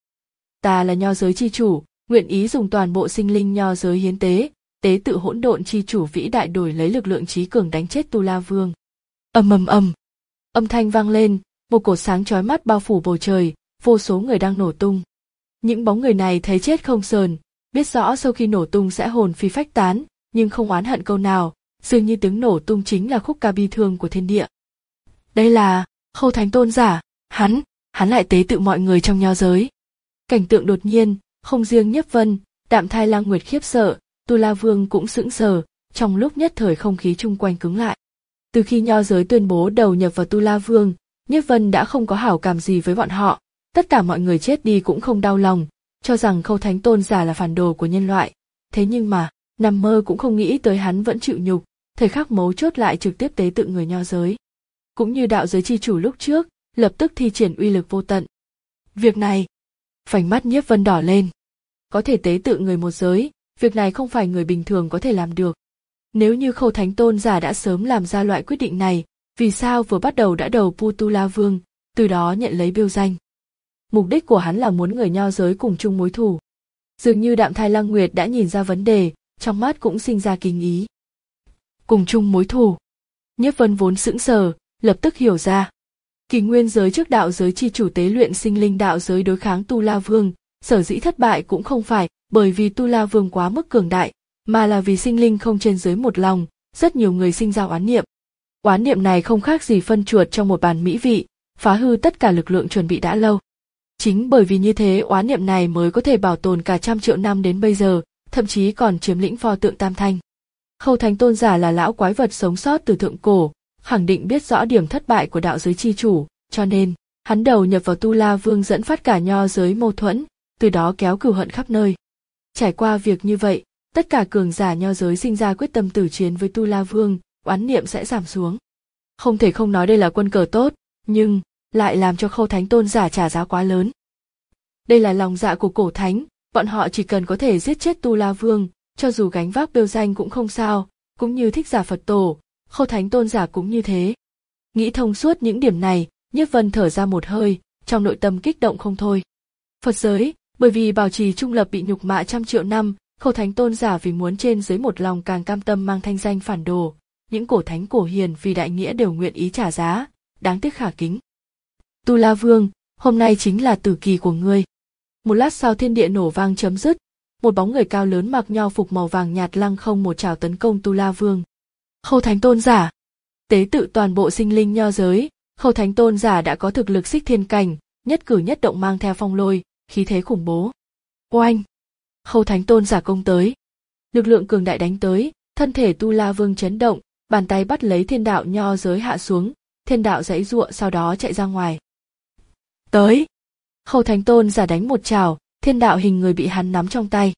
Ta là nho giới chi chủ, nguyện ý dùng toàn bộ sinh linh nho giới hiến tế, tế tự hỗn độn chi chủ vĩ đại đổi lấy lực lượng trí cường đánh chết Tu La Vương. Ầm ầm ầm. Âm thanh vang lên, một cột sáng chói mắt bao phủ bầu trời, vô số người đang nổ tung. Những bóng người này thấy chết không sờn, biết rõ sau khi nổ tung sẽ hồn phi phách tán, nhưng không oán hận câu nào, dường như tiếng nổ tung chính là khúc ca bi thương của thiên địa. Đây là Khâu Thánh Tôn giả, hắn, hắn lại tế tự mọi người trong nho giới. Cảnh tượng đột nhiên, không riêng Nhiếp Vân, Đạm Thai Lăng Nguyệt khiếp sợ, Tu La Vương cũng sững sờ, trong lúc nhất thời không khí chung quanh cứng lại. Từ khi nho giới tuyên bố đầu nhập vào Tu La Vương, Nhiếp Vân đã không có hảo cảm gì với bọn họ, tất cả mọi người chết đi cũng không đau lòng, cho rằng Khâu Thánh Tôn giả là phản đồ của nhân loại. Thế nhưng mà, nằm mơ cũng không nghĩ tới hắn vẫn chịu nhục, thời khắc mấu chốt lại trực tiếp tế tự người nho giới. Cũng như đạo giới chi chủ lúc trước, lập tức thi triển uy lực vô tận. Việc này, vành mắt Nhiếp Vân đỏ lên. Có thể tế tự người một giới, việc này không phải người bình thường có thể làm được. Nếu như Khâu Thánh Tôn giả đã sớm làm ra loại quyết định này, vì sao vừa bắt đầu đã đầu Pu Tu La Vương, từ đó nhận lấy biêu danh. Mục đích của hắn là muốn người nho giới cùng chung mối thù. Dường như Đạm Thai Lăng Nguyệt đã nhìn ra vấn đề, trong mắt cũng sinh ra kinh ý. Cùng chung mối thù. Nhiếp Vân vốn sững sờ, lập tức hiểu ra. Kỷ nguyên giới trước đạo giới chi chủ tế luyện sinh linh đạo giới đối kháng Tu La Vương, sở dĩ thất bại cũng không phải bởi vì Tu La Vương quá mức cường đại, mà là vì sinh linh không trên dưới một lòng, rất nhiều người sinh ra oán niệm. Oán niệm này không khác gì phân chuột trong một bàn mỹ vị, phá hư tất cả lực lượng chuẩn bị đã lâu. Chính bởi vì như thế oán niệm này mới có thể bảo tồn cả trăm triệu năm đến bây giờ, thậm chí còn chiếm lĩnh pho tượng Tam Thanh. Khâu Thánh Tôn giả là lão quái vật sống sót từ thượng cổ, khẳng định biết rõ điểm thất bại của đạo giới chi chủ, cho nên hắn đầu nhập vào Tu La Vương dẫn phát cả nho giới mâu thuẫn, từ đó kéo cừu hận khắp nơi. Trải qua việc như vậy, tất cả cường giả nho giới sinh ra quyết tâm tử chiến với Tu La Vương, oán niệm sẽ giảm xuống. Không thể không nói đây là quân cờ tốt, nhưng lại làm cho Khâu Thánh Tôn giả trả giá quá lớn. Đây là lòng dạ của cổ thánh, bọn họ chỉ cần có thể giết chết Tu La Vương, cho dù gánh vác bêu danh cũng không sao, cũng như Thích Giả Phật Tổ, Khâu Thánh Tôn giả cũng như thế. Nghĩ thông suốt những điểm này, Nhiếp Vân thở ra một hơi, trong nội tâm kích động không thôi. Phật giới, bởi vì bảo trì trung lập bị nhục mạ trăm triệu năm, Khâu Thánh Tôn giả vì muốn trên dưới một lòng càng cam tâm mang thanh danh phản đồ, những cổ thánh cổ hiền vì đại nghĩa đều nguyện ý trả giá, đáng tiếc khả kính. Tu La Vương, hôm nay chính là tử kỳ của ngươi. Một lát sau thiên địa nổ vang chấm dứt, một bóng người cao lớn mặc nho phục màu vàng nhạt lăng không một trảo tấn công Tu La Vương. Khâu Thánh Tôn giả, tế tự toàn bộ sinh linh nho giới, Khâu Thánh Tôn giả đã có thực lực xích thiên cảnh, nhất cử nhất động mang theo phong lôi, khí thế khủng bố. Oanh! Khâu Thánh Tôn giả công tới. Lực lượng cường đại đánh tới, thân thể Tu La Vương chấn động, bàn tay bắt lấy thiên đạo nho giới hạ xuống, thiên đạo giãy giụa sau đó chạy ra ngoài. Tới. Khâu Thánh Tôn giả đánh một chảo, thiên đạo hình người bị hắn nắm trong tay.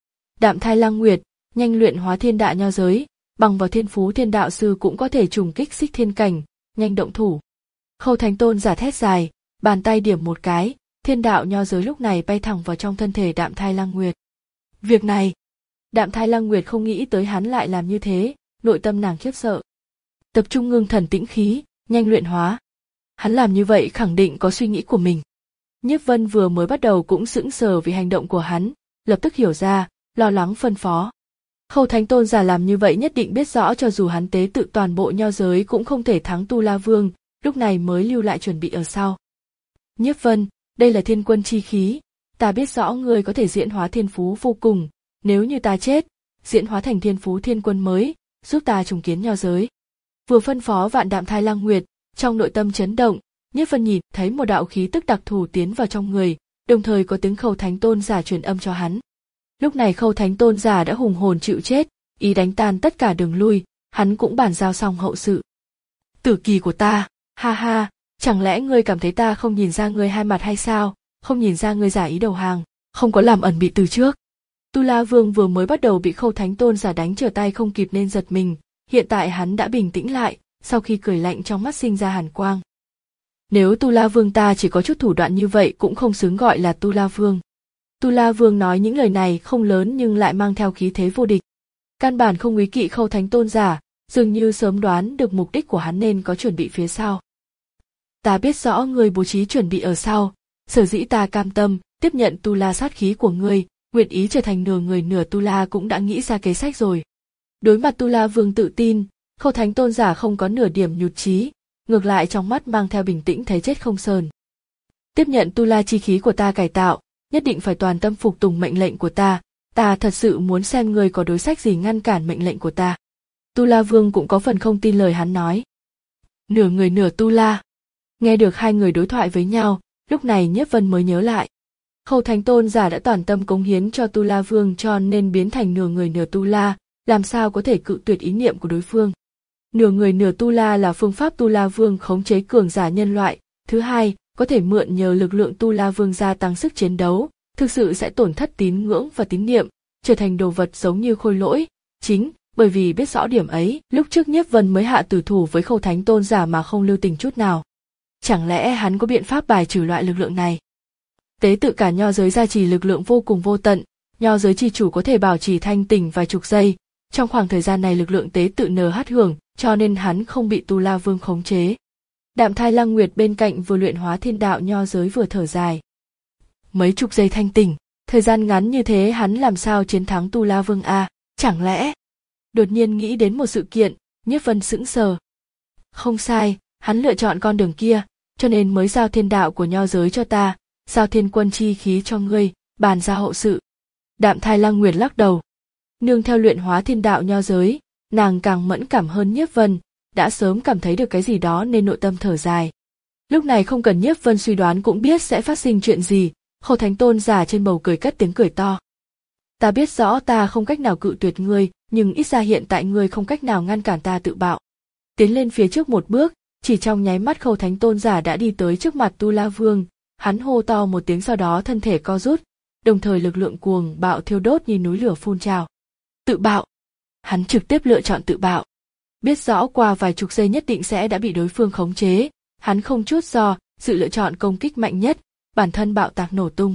Đạm Thai Lăng Nguyệt, nhanh luyện hóa thiên đạo nho giới, bằng vào thiên phú thiên đạo sư cũng có thể trùng kích xích thiên cảnh, nhanh động thủ. Khâu Thánh Tôn giả thét dài, bàn tay điểm một cái, thiên đạo nho giới lúc này bay thẳng vào trong thân thể Đạm Thai Lăng Nguyệt. Việc này, Đạm Thai Lăng Nguyệt không nghĩ tới hắn lại làm như thế, nội tâm nàng khiếp sợ. Tập trung ngưng thần tĩnh khí, nhanh luyện hóa. Hắn làm như vậy khẳng định có suy nghĩ của mình. Nhiếp Vân vừa mới bắt đầu cũng sững sờ vì hành động của hắn, lập tức hiểu ra, lo lắng phân phó. Khâu Thánh Tôn giả làm như vậy nhất định biết rõ cho dù hắn tế tự toàn bộ nho giới cũng không thể thắng Tu La Vương, lúc này mới lưu lại chuẩn bị ở sau. Nhiếp Vân, đây là thiên quân chi khí, ta biết rõ ngươi có thể diễn hóa thiên phú vô cùng, nếu như ta chết, diễn hóa thành thiên phú thiên quân mới, giúp ta trùng kiến nho giới. Vừa phân phó vạn Đạm Thai Lăng Nguyệt, trong nội tâm chấn động, Nhiếp Vân nhìn thấy một đạo khí tức đặc thù tiến vào trong người, đồng thời có tiếng Khâu Thánh Tôn giả truyền âm cho hắn. Lúc này Khâu Thánh Tôn giả đã hùng hồn chịu chết, ý đánh tan tất cả đường lui, hắn cũng bàn giao xong hậu sự. Tử kỳ của ta, ha ha, chẳng lẽ ngươi cảm thấy ta không nhìn ra ngươi hai mặt hay sao, không nhìn ra ngươi giả ý đầu hàng, không có làm ẩn bị từ trước. Tu La Vương vừa mới bắt đầu bị Khâu Thánh Tôn giả đánh trở tay không kịp nên giật mình, hiện tại hắn đã bình tĩnh lại, sau khi cười lạnh trong mắt sinh ra hàn quang. Nếu Tu La Vương ta chỉ có chút thủ đoạn như vậy cũng không xứng gọi là Tu La Vương. Tu La Vương nói những lời này không lớn nhưng lại mang theo khí thế vô địch. Căn bản không úy kỵ Khâu Thánh Tôn giả, dường như sớm đoán được mục đích của hắn nên có chuẩn bị phía sau. Ta biết rõ ngươi bố trí chuẩn bị ở sau, sở dĩ ta cam tâm tiếp nhận Tu La sát khí của ngươi, nguyện ý trở thành nửa người nửa Tu La cũng đã nghĩ ra kế sách rồi. Đối mặt Tu La Vương tự tin, Khâu Thánh Tôn giả không có nửa điểm nhụt chí, ngược lại trong mắt mang theo bình tĩnh thấy chết không sờn. Tiếp nhận Tu La chi khí của ta cải tạo, nhất định phải toàn tâm phục tùng mệnh lệnh của ta, ta thật sự muốn xem ngươi có đối sách gì ngăn cản mệnh lệnh của ta. Tu La Vương cũng có phần không tin lời hắn nói. Nửa người nửa Tu La. Nghe được hai người đối thoại với nhau, lúc này Nhiếp Vân mới nhớ lại. Khâu Thánh Tôn giả đã toàn tâm cống hiến cho Tu La Vương cho nên biến thành nửa người nửa Tu La, làm sao có thể cự tuyệt ý niệm của đối phương. Nửa người nửa Tu La là phương pháp Tu La Vương khống chế cường giả nhân loại, thứ hai, có thể mượn nhờ lực lượng Tu La Vương gia tăng sức chiến đấu, thực sự sẽ tổn thất tín ngưỡng và tín niệm, trở thành đồ vật giống như khôi lỗi. Chính bởi vì biết rõ điểm ấy, lúc trước Nhiếp Vân mới hạ tử thủ với Khâu Thánh Tôn giả mà không lưu tình chút nào. Chẳng lẽ hắn có biện pháp bài trừ loại lực lượng này? Tế tự cả nho giới gia trì lực lượng vô cùng vô tận, nho giới chi chủ có thể bảo trì thanh tỉnh vài chục giây. Trong khoảng thời gian này lực lượng tế tự nờ hát hưởng, cho nên hắn không bị Tu La Vương khống chế. Đạm Thai Lăng Nguyệt bên cạnh vừa luyện hóa thiên đạo nho giới vừa thở dài. Mấy chục giây thanh tỉnh, thời gian ngắn như thế hắn làm sao chiến thắng Tu La Vương a? Chẳng lẽ? Đột nhiên nghĩ đến một sự kiện, Nhiếp Vân sững sờ. Không sai, hắn lựa chọn con đường kia, cho nên mới giao thiên đạo của nho giới cho ta, giao thiên quân chi khí cho ngươi, bàn ra hậu sự. Đạm Thai Lăng Nguyệt lắc đầu. Nương theo luyện hóa thiên đạo nho giới, nàng càng mẫn cảm hơn Nhiếp Vân, đã sớm cảm thấy được cái gì đó nên nội tâm thở dài. Lúc này không cần Nhiếp Vân suy đoán cũng biết sẽ phát sinh chuyện gì, Khâu Thánh Tôn giả trên bầu cười cất tiếng cười to. Ta biết rõ ta không cách nào cự tuyệt ngươi, nhưng ít ra hiện tại ngươi không cách nào ngăn cản ta tự bạo. Tiến lên phía trước một bước, chỉ trong nháy mắt Khâu Thánh Tôn giả đã đi tới trước mặt Tu La Vương, hắn hô to một tiếng sau đó thân thể co rút, đồng thời lực lượng cuồng bạo thiêu đốt như núi lửa phun trào. Tự bạo. Hắn trực tiếp lựa chọn tự bạo. Biết rõ qua vài chục giây nhất định sẽ đã bị đối phương khống chế, hắn không chút do dự lựa chọn công kích mạnh nhất, bản thân bạo tạc nổ tung.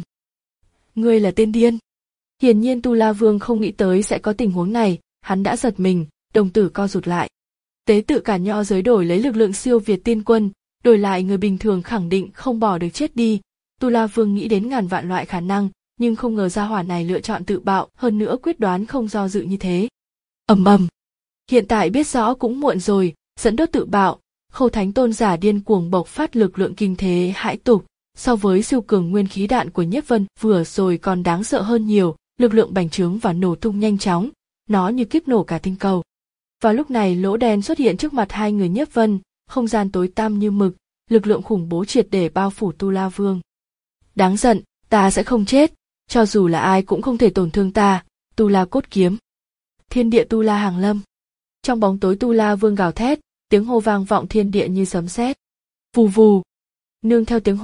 Ngươi là tên điên. Hiển nhiên Tu La Vương không nghĩ tới sẽ có tình huống này, hắn đã giật mình, đồng tử co rụt lại. Tế tự cả nho giới đổi lấy lực lượng siêu việt tiên quân, đổi lại người bình thường khẳng định không bỏ được chết đi. Tu La Vương nghĩ đến ngàn vạn loại khả năng, nhưng không ngờ gia hỏa này lựa chọn tự bạo, hơn nữa quyết đoán không do dự như thế. Ầm ầm. Hiện tại biết rõ cũng muộn rồi, dẫn đốt tự bạo, Khâu Thánh Tôn giả điên cuồng bộc phát lực lượng kinh thế hãi tục, so với siêu cường nguyên khí đạn của Nhiếp Vân vừa rồi còn đáng sợ hơn nhiều, lực lượng bành trướng và nổ tung nhanh chóng, nó như kiếp nổ cả tinh cầu. Vào lúc này lỗ đen xuất hiện trước mặt hai người Nhiếp Vân, không gian tối tăm như mực, lực lượng khủng bố triệt để bao phủ Tu La Vương. Đáng giận, ta sẽ không chết, cho dù là ai cũng không thể tổn thương ta, Tu La cốt kiếm. Thiên địa Tu La hàng lâm. Trong bóng tối Tu La Vương gào thét, tiếng hô vang vọng thiên địa như sấm sét. Vù vù. Nương theo tiếng hô,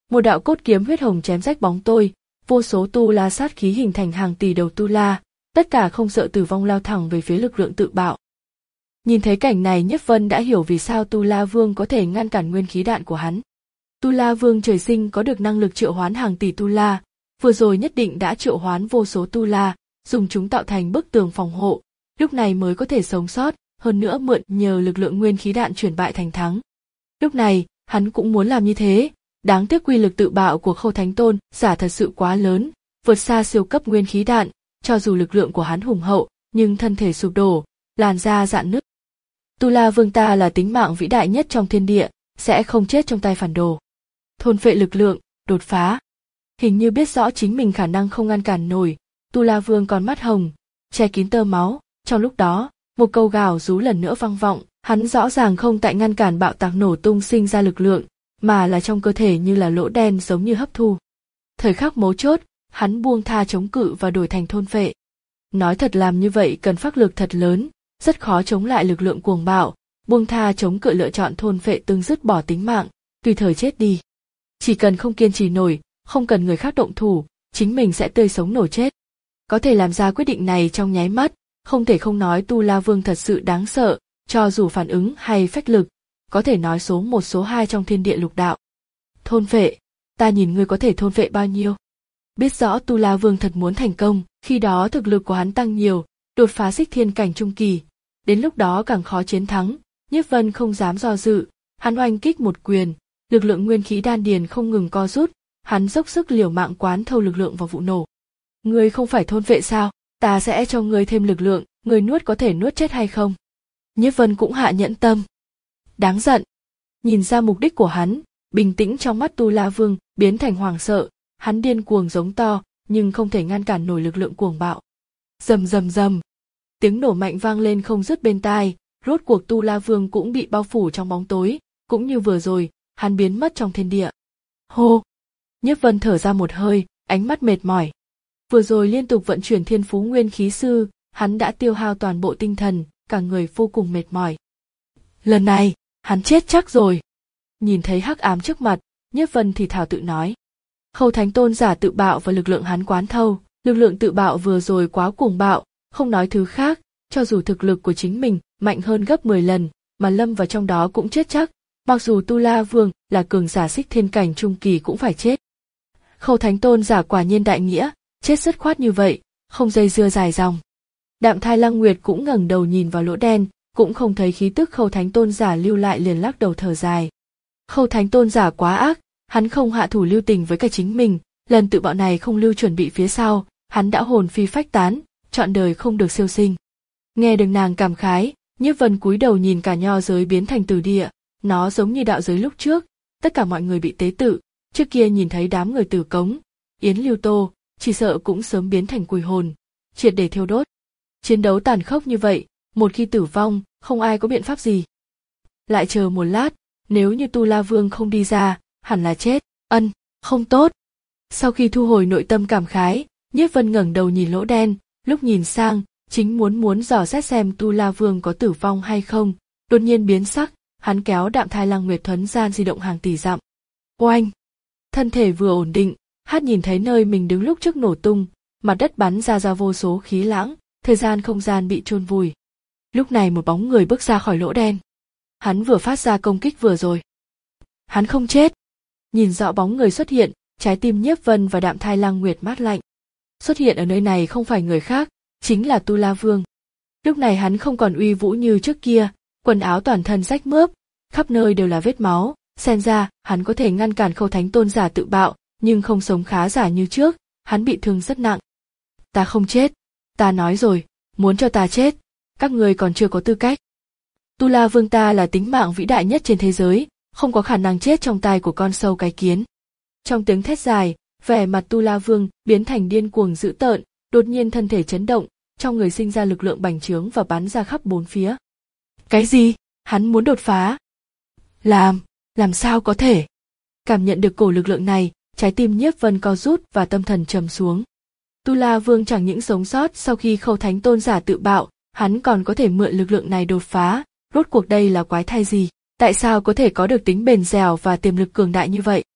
Một đạo cốt kiếm huyết hồng chém rách bóng tôi, vô số tu la sát khí hình thành hàng tỷ đầu tu la, tất cả không sợ tử vong lao thẳng về phía lực lượng tự bạo. Nhìn thấy cảnh này Nhiếp Vân đã hiểu vì sao Tu La Vương có thể ngăn cản nguyên khí đạn của hắn. Tu La Vương trời sinh có được năng lực triệu hoán hàng tỷ tu la, vừa rồi nhất định đã triệu hoán vô số tu la, dùng chúng tạo thành bức tường phòng hộ, lúc này mới có thể sống sót, hơn nữa mượn nhờ lực lượng nguyên khí đạn chuyển bại thành thắng. Lúc này, hắn cũng muốn làm như thế, đáng tiếc quy lực tự bạo của Khâu Thánh Tôn giả thật sự quá lớn, vượt xa siêu cấp nguyên khí đạn, cho dù lực lượng của hắn hùng hậu, nhưng thân thể sụp đổ, làn da rạn nứt. Tu La Vương ta là tính mạng vĩ đại nhất trong thiên địa, sẽ không chết trong tay phản đồ. Thôn phệ lực lượng, đột phá. Hình như biết rõ chính mình khả năng không ngăn cản nổi, Tu La Vương còn mắt hồng, che kín tơ máu, trong lúc đó, một câu gào rú lần nữa vang vọng, hắn rõ ràng không tại ngăn cản bạo tạc nổ tung sinh ra lực lượng, mà là trong cơ thể như là lỗ đen giống như hấp thu. Thời khắc mấu chốt, hắn buông tha chống cự và đổi thành thôn phệ. Nói thật làm như vậy cần phác lực thật lớn, rất khó chống lại lực lượng cuồng bạo, buông tha chống cự lựa chọn thôn phệ tương dứt bỏ tính mạng, tùy thời chết đi. Chỉ cần không kiên trì nổi, không cần người khác động thủ, chính mình sẽ tươi sống nổ chết. Có thể làm ra quyết định này trong nháy mắt, không thể không nói Tu La Vương thật sự đáng sợ, cho dù phản ứng hay phách lực, có thể nói số một số hai trong thiên địa lục đạo. Thôn phệ, ta nhìn ngươi có thể thôn phệ bao nhiêu. Biết rõ Tu La Vương thật muốn thành công, khi đó thực lực của hắn tăng nhiều, đột phá xích thiên cảnh trung kỳ, đến lúc đó càng khó chiến thắng. Nhiếp Vân không dám do dự, hắn oanh kích một quyền, lực lượng nguyên khí đan điền không ngừng co rút, hắn dốc sức liều mạng quán thâu lực lượng vào vụ nổ. Ngươi không phải thôn phệ sao? Ta sẽ cho ngươi thêm lực lượng, ngươi nuốt có thể nuốt chết hay không? Nhiếp Vân cũng hạ nhẫn tâm. Đáng giận. Nhìn ra mục đích của hắn, bình tĩnh trong mắt Tu La Vương biến thành hoảng sợ, hắn điên cuồng giống to, nhưng không thể ngăn cản nổi lực lượng cuồng bạo. Rầm rầm rầm. Tiếng nổ mạnh vang lên không dứt bên tai, rốt cuộc Tu La Vương cũng bị bao phủ trong bóng tối, cũng như vừa rồi, hắn biến mất trong thiên địa. Hô! Nhiếp Vân thở ra một hơi, ánh mắt mệt mỏi. Vừa rồi liên tục vận chuyển thiên phú nguyên khí sư, hắn đã tiêu hao toàn bộ tinh thần, cả người vô cùng mệt mỏi. Lần này, hắn chết chắc rồi. Nhìn thấy hắc ám trước mặt, Nhiếp Vân thì thào tự nói. Khâu Thánh Tôn giả tự bạo và lực lượng hắn quán thâu, lực lượng tự bạo vừa rồi quá cuồng bạo, không nói thứ khác, cho dù thực lực của chính mình mạnh hơn gấp mười lần, mà lâm vào trong đó cũng chết chắc, mặc dù Tu La Vương là cường giả xích thiên cảnh trung kỳ cũng phải chết. Khâu Thánh Tôn giả quả nhiên đại nghĩa, chết dứt khoát như vậy, không dây dưa dài dòng. Đạm Thai Lăng Nguyệt cũng ngẩng đầu nhìn vào lỗ đen, cũng không thấy khí tức Khâu Thánh Tôn giả lưu lại liền lắc đầu thở dài. Khâu Thánh Tôn giả quá ác, hắn không hạ thủ lưu tình với cả chính mình, lần tự bạo này không lưu chuẩn bị phía sau, hắn đã hồn phi phách tán, trọn đời không được siêu sinh. Nghe được nàng cảm khái, Nhiếp Vân cúi đầu nhìn cả nho giới biến thành tử địa, nó giống như đạo giới lúc trước, tất cả mọi người bị tế tự, trước kia nhìn thấy đám người Tử Cống, Yến Lưu Tô, chỉ sợ cũng sớm biến thành quỷ hồn, triệt để thiêu đốt. Chiến đấu tàn khốc như vậy, một khi tử vong, không ai có biện pháp gì. Lại chờ một lát, nếu như Tu La Vương không đi ra, hẳn là chết, ân, không tốt. Sau khi thu hồi nội tâm cảm khái, Nhiếp Vân ngẩng đầu nhìn lỗ đen, lúc nhìn sang, chính muốn muốn dò xét xem Tu La Vương có tử vong hay không, đột nhiên biến sắc, hắn kéo Đạm Thai Lăng Nguyệt thuấn gian di động hàng tỷ dặm. Oanh! Thân thể vừa ổn định, hát nhìn thấy nơi mình đứng lúc trước nổ tung, mặt đất bắn ra ra vô số khí lãng, thời gian không gian bị chôn vùi. Lúc này một bóng người bước ra khỏi lỗ đen. Hắn vừa phát ra công kích vừa rồi. Hắn không chết. Nhìn rõ bóng người xuất hiện, trái tim Nhiếp Vân và Đạm Thai Lăng Nguyệt mát lạnh. Xuất hiện ở nơi này không phải người khác, chính là Tu La Vương. Lúc này hắn không còn uy vũ như trước kia, quần áo toàn thân rách mướp, khắp nơi đều là vết máu, xem ra hắn có thể ngăn cản Khâu Thánh Tôn giả tự bạo, nhưng không sống khá giả như trước, hắn bị thương rất nặng. Ta không chết, ta nói rồi, muốn cho ta chết, các người còn chưa có tư cách. Tu La Vương ta là tính mạng vĩ đại nhất trên thế giới, không có khả năng chết trong tay của con sâu cái kiến. Trong tiếng thét dài, vẻ mặt Tu La Vương biến thành điên cuồng dữ tợn, đột nhiên thân thể chấn động, trong người sinh ra lực lượng bành trướng và bắn ra khắp bốn phía. Cái gì? Hắn muốn đột phá? Làm, làm sao có thể? Cảm nhận được cổ lực lượng này, trái tim Nhiếp Vân co rút và tâm thần trầm xuống. Tu La Vương chẳng những sống sót sau khi Khâu Thánh Tôn giả tự bạo, hắn còn có thể mượn lực lượng này đột phá, rốt cuộc đây là quái thai gì? Tại sao có thể có được tính bền dẻo và tiềm lực cường đại như vậy?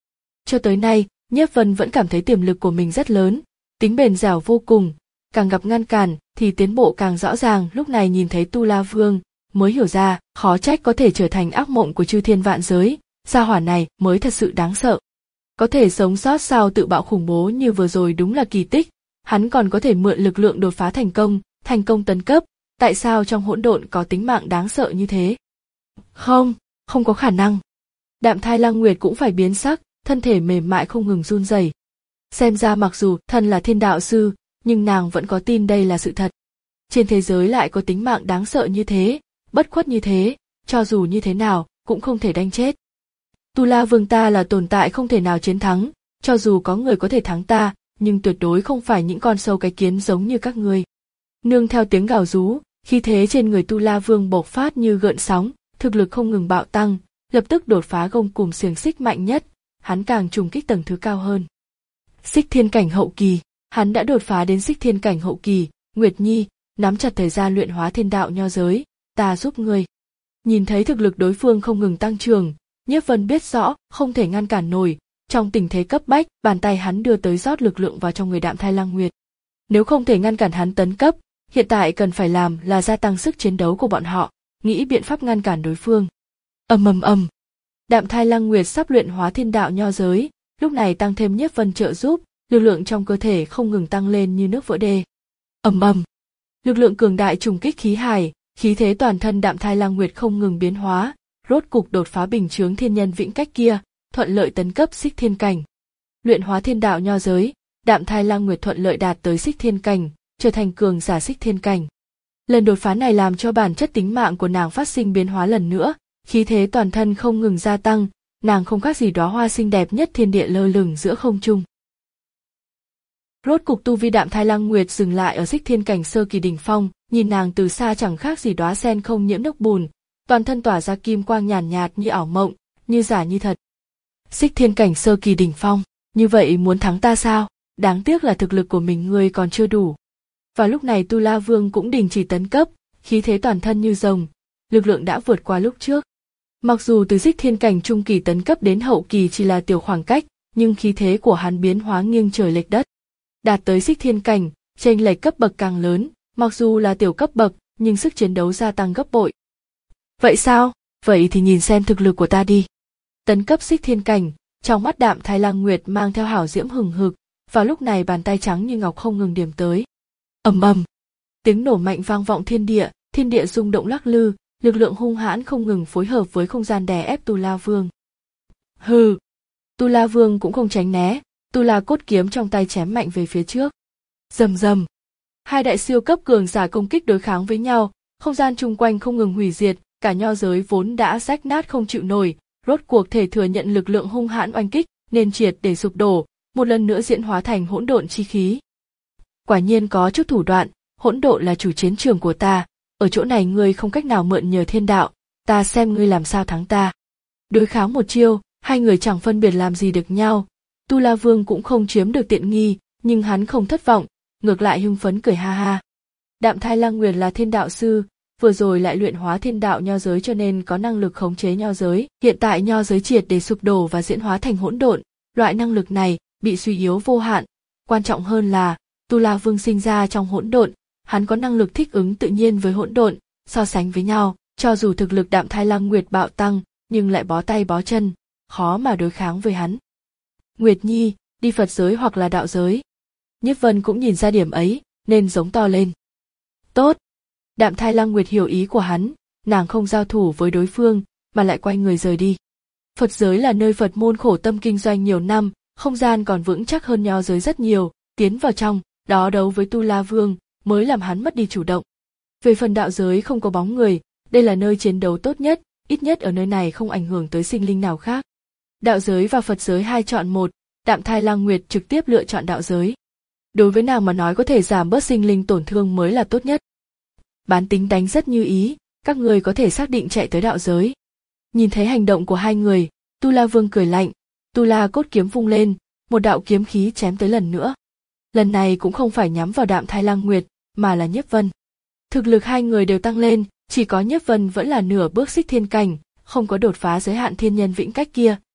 Cho tới nay, Nhiếp Vân vẫn cảm thấy tiềm lực của mình rất lớn, tính bền dẻo vô cùng, càng gặp ngăn cản thì tiến bộ càng rõ ràng. Lúc này nhìn thấy Tu La Vương, mới hiểu ra, khó trách có thể trở thành ác mộng của chư thiên vạn giới, gia hỏa này mới thật sự đáng sợ. Có thể sống sót sau tự bạo khủng bố như vừa rồi đúng là kỳ tích, hắn còn có thể mượn lực lượng đột phá thành công, thành công tấn cấp, tại sao trong hỗn độn có tính mạng đáng sợ như thế? Không, không có khả năng. Đạm Thai Lang Nguyệt cũng phải biến sắc, thân thể mềm mại không ngừng run rẩy. Xem ra mặc dù thân là thiên đạo sư, nhưng nàng vẫn có tin đây là sự thật. Trên thế giới lại có tính mạng đáng sợ như thế, bất khuất như thế, cho dù như thế nào, cũng không thể đánh chết. Tu La Vương ta là tồn tại không thể nào chiến thắng, cho dù có người có thể thắng ta, nhưng tuyệt đối không phải những con sâu cái kiến giống như các ngươi. Nương theo tiếng gào rú, khí thế trên người Tu La Vương bộc phát như gợn sóng, thực lực không ngừng bạo tăng, lập tức đột phá gông cùm xiềng xích mạnh nhất, hắn càng trùng kích tầng thứ cao hơn. Xích thiên cảnh hậu kỳ, hắn đã đột phá đến xích thiên cảnh hậu kỳ. Nguyệt Nhi, nắm chặt thời gian luyện hóa thiên đạo nho giới, ta giúp ngươi. Nhìn thấy thực lực đối phương không ngừng tăng trưởng, Nhiếp Vân biết rõ không thể ngăn cản nổi, trong tình thế cấp bách, bàn tay hắn đưa tới rót lực lượng vào trong người Đạm Thai Lang Nguyệt. Nếu không thể ngăn cản hắn tấn cấp, hiện tại cần phải làm là gia tăng sức chiến đấu của bọn họ, nghĩ biện pháp ngăn cản đối phương. Ầm ầm ầm. Đạm Thai Lang Nguyệt sắp luyện hóa thiên đạo nho giới, lúc này tăng thêm Nhiếp Vân trợ giúp, lực lượng trong cơ thể không ngừng tăng lên như nước vỡ đê. Ầm ầm. Lực lượng cường đại trùng kích khí hải, khí thế toàn thân Đạm Thai Lang Nguyệt không ngừng biến hóa, rốt cục đột phá bình chướng thiên nhân vĩnh cách kia, thuận lợi tấn cấp xích thiên cảnh. Luyện hóa thiên đạo nho giới, Đạm Thai Lang Nguyệt thuận lợi đạt tới xích thiên cảnh, trở thành cường giả xích thiên cảnh. Lần đột phá này làm cho bản chất tính mạng của nàng phát sinh biến hóa lần nữa, khí thế toàn thân không ngừng gia tăng, nàng không khác gì đóa hoa xinh đẹp nhất thiên địa lơ lửng giữa không trung. Rốt cục tu vi Đạm Thai Lang Nguyệt dừng lại ở xích thiên cảnh sơ kỳ đỉnh phong, nhìn nàng từ xa chẳng khác gì đóa sen không nhiễm nước bùn, toàn thân tỏa ra kim quang nhàn nhạt, nhạt như ảo mộng, như giả như thật. Xích thiên cảnh sơ kỳ đỉnh phong, như vậy muốn thắng ta sao? Đáng tiếc là thực lực của mình ngươi còn chưa đủ. Và lúc này Tu La Vương cũng đình chỉ tấn cấp, khí thế toàn thân như rồng, lực lượng đã vượt qua lúc trước. Mặc dù từ xích thiên cảnh trung kỳ tấn cấp đến hậu kỳ chỉ là tiểu khoảng cách, nhưng khí thế của hắn biến hóa nghiêng trời lệch đất. Đạt tới xích thiên cảnh, chênh lệch cấp bậc càng lớn, mặc dù là tiểu cấp bậc, nhưng sức chiến đấu gia tăng gấp bội. Vậy sao? Vậy thì nhìn xem thực lực của ta đi. Tấn cấp xích thiên cảnh, trong mắt Đạm Thai Lang Nguyệt mang theo hảo diễm hừng hực, vào lúc này bàn tay trắng như ngọc không ngừng điểm tới. Ầm ầm, tiếng nổ mạnh vang vọng thiên địa, thiên địa rung động lắc lư, lực lượng hung hãn không ngừng phối hợp với không gian đè ép Tu La Vương. Hừ, Tu La Vương cũng không tránh né, Tu La cốt kiếm trong tay chém mạnh về phía trước. Rầm rầm, hai đại siêu cấp cường giả công kích đối kháng với nhau, không gian chung quanh không ngừng hủy diệt, cả nho giới vốn đã rách nát không chịu nổi, rốt cuộc thể thừa nhận lực lượng hung hãn oanh kích, nên triệt để sụp đổ, một lần nữa diễn hóa thành hỗn độn chi khí. Quả nhiên có chút thủ đoạn, hỗn độn là chủ chiến trường của ta, ở chỗ này ngươi không cách nào mượn nhờ thiên đạo, ta xem ngươi làm sao thắng ta. Đối kháng một chiêu, hai người chẳng phân biệt làm gì được nhau, Tu La Vương cũng không chiếm được tiện nghi, nhưng hắn không thất vọng, ngược lại hưng phấn cười ha ha. Đạm Thai Lang Nguyệt là thiên đạo sư, vừa rồi lại luyện hóa thiên đạo nho giới cho nên có năng lực khống chế nho giới, hiện tại nho giới triệt để sụp đổ và diễn hóa thành hỗn độn, loại năng lực này bị suy yếu vô hạn, quan trọng hơn là Tu La Vương sinh ra trong hỗn độn, hắn có năng lực thích ứng tự nhiên với hỗn độn, so sánh với nhau, cho dù thực lực Đạm Thai Lang Nguyệt bạo tăng, nhưng lại bó tay bó chân, khó mà đối kháng với hắn. Nguyệt Nhi, đi Phật giới hoặc là đạo giới. Nhiếp Vân cũng nhìn ra điểm ấy, nên giống to lên. Tốt. Đạm Thai Lang Nguyệt hiểu ý của hắn, nàng không giao thủ với đối phương, mà lại quay người rời đi. Phật giới là nơi Phật môn khổ tâm kinh doanh nhiều năm, không gian còn vững chắc hơn nho giới rất nhiều, tiến vào trong, đó đấu với Tu La Vương, mới làm hắn mất đi chủ động. Về phần đạo giới không có bóng người, đây là nơi chiến đấu tốt nhất, ít nhất ở nơi này không ảnh hưởng tới sinh linh nào khác. Đạo giới và Phật giới hai chọn một, Đạm Thai Lang Nguyệt trực tiếp lựa chọn đạo giới. Đối với nàng mà nói có thể giảm bớt sinh linh tổn thương mới là tốt nhất. Bán tính đánh rất như ý, các người có thể xác định chạy tới đạo giới. Nhìn thấy hành động của hai người, Tu La Vương cười lạnh, Tu La cốt kiếm vung lên, một đạo kiếm khí chém tới lần nữa. Lần này cũng không phải nhắm vào Đạm Thai Lang Nguyệt, mà là Nhiếp Vân. Thực lực hai người đều tăng lên, chỉ có Nhiếp Vân vẫn là nửa bước xích thiên cảnh, không có đột phá giới hạn thiên nhân vĩnh cách kia,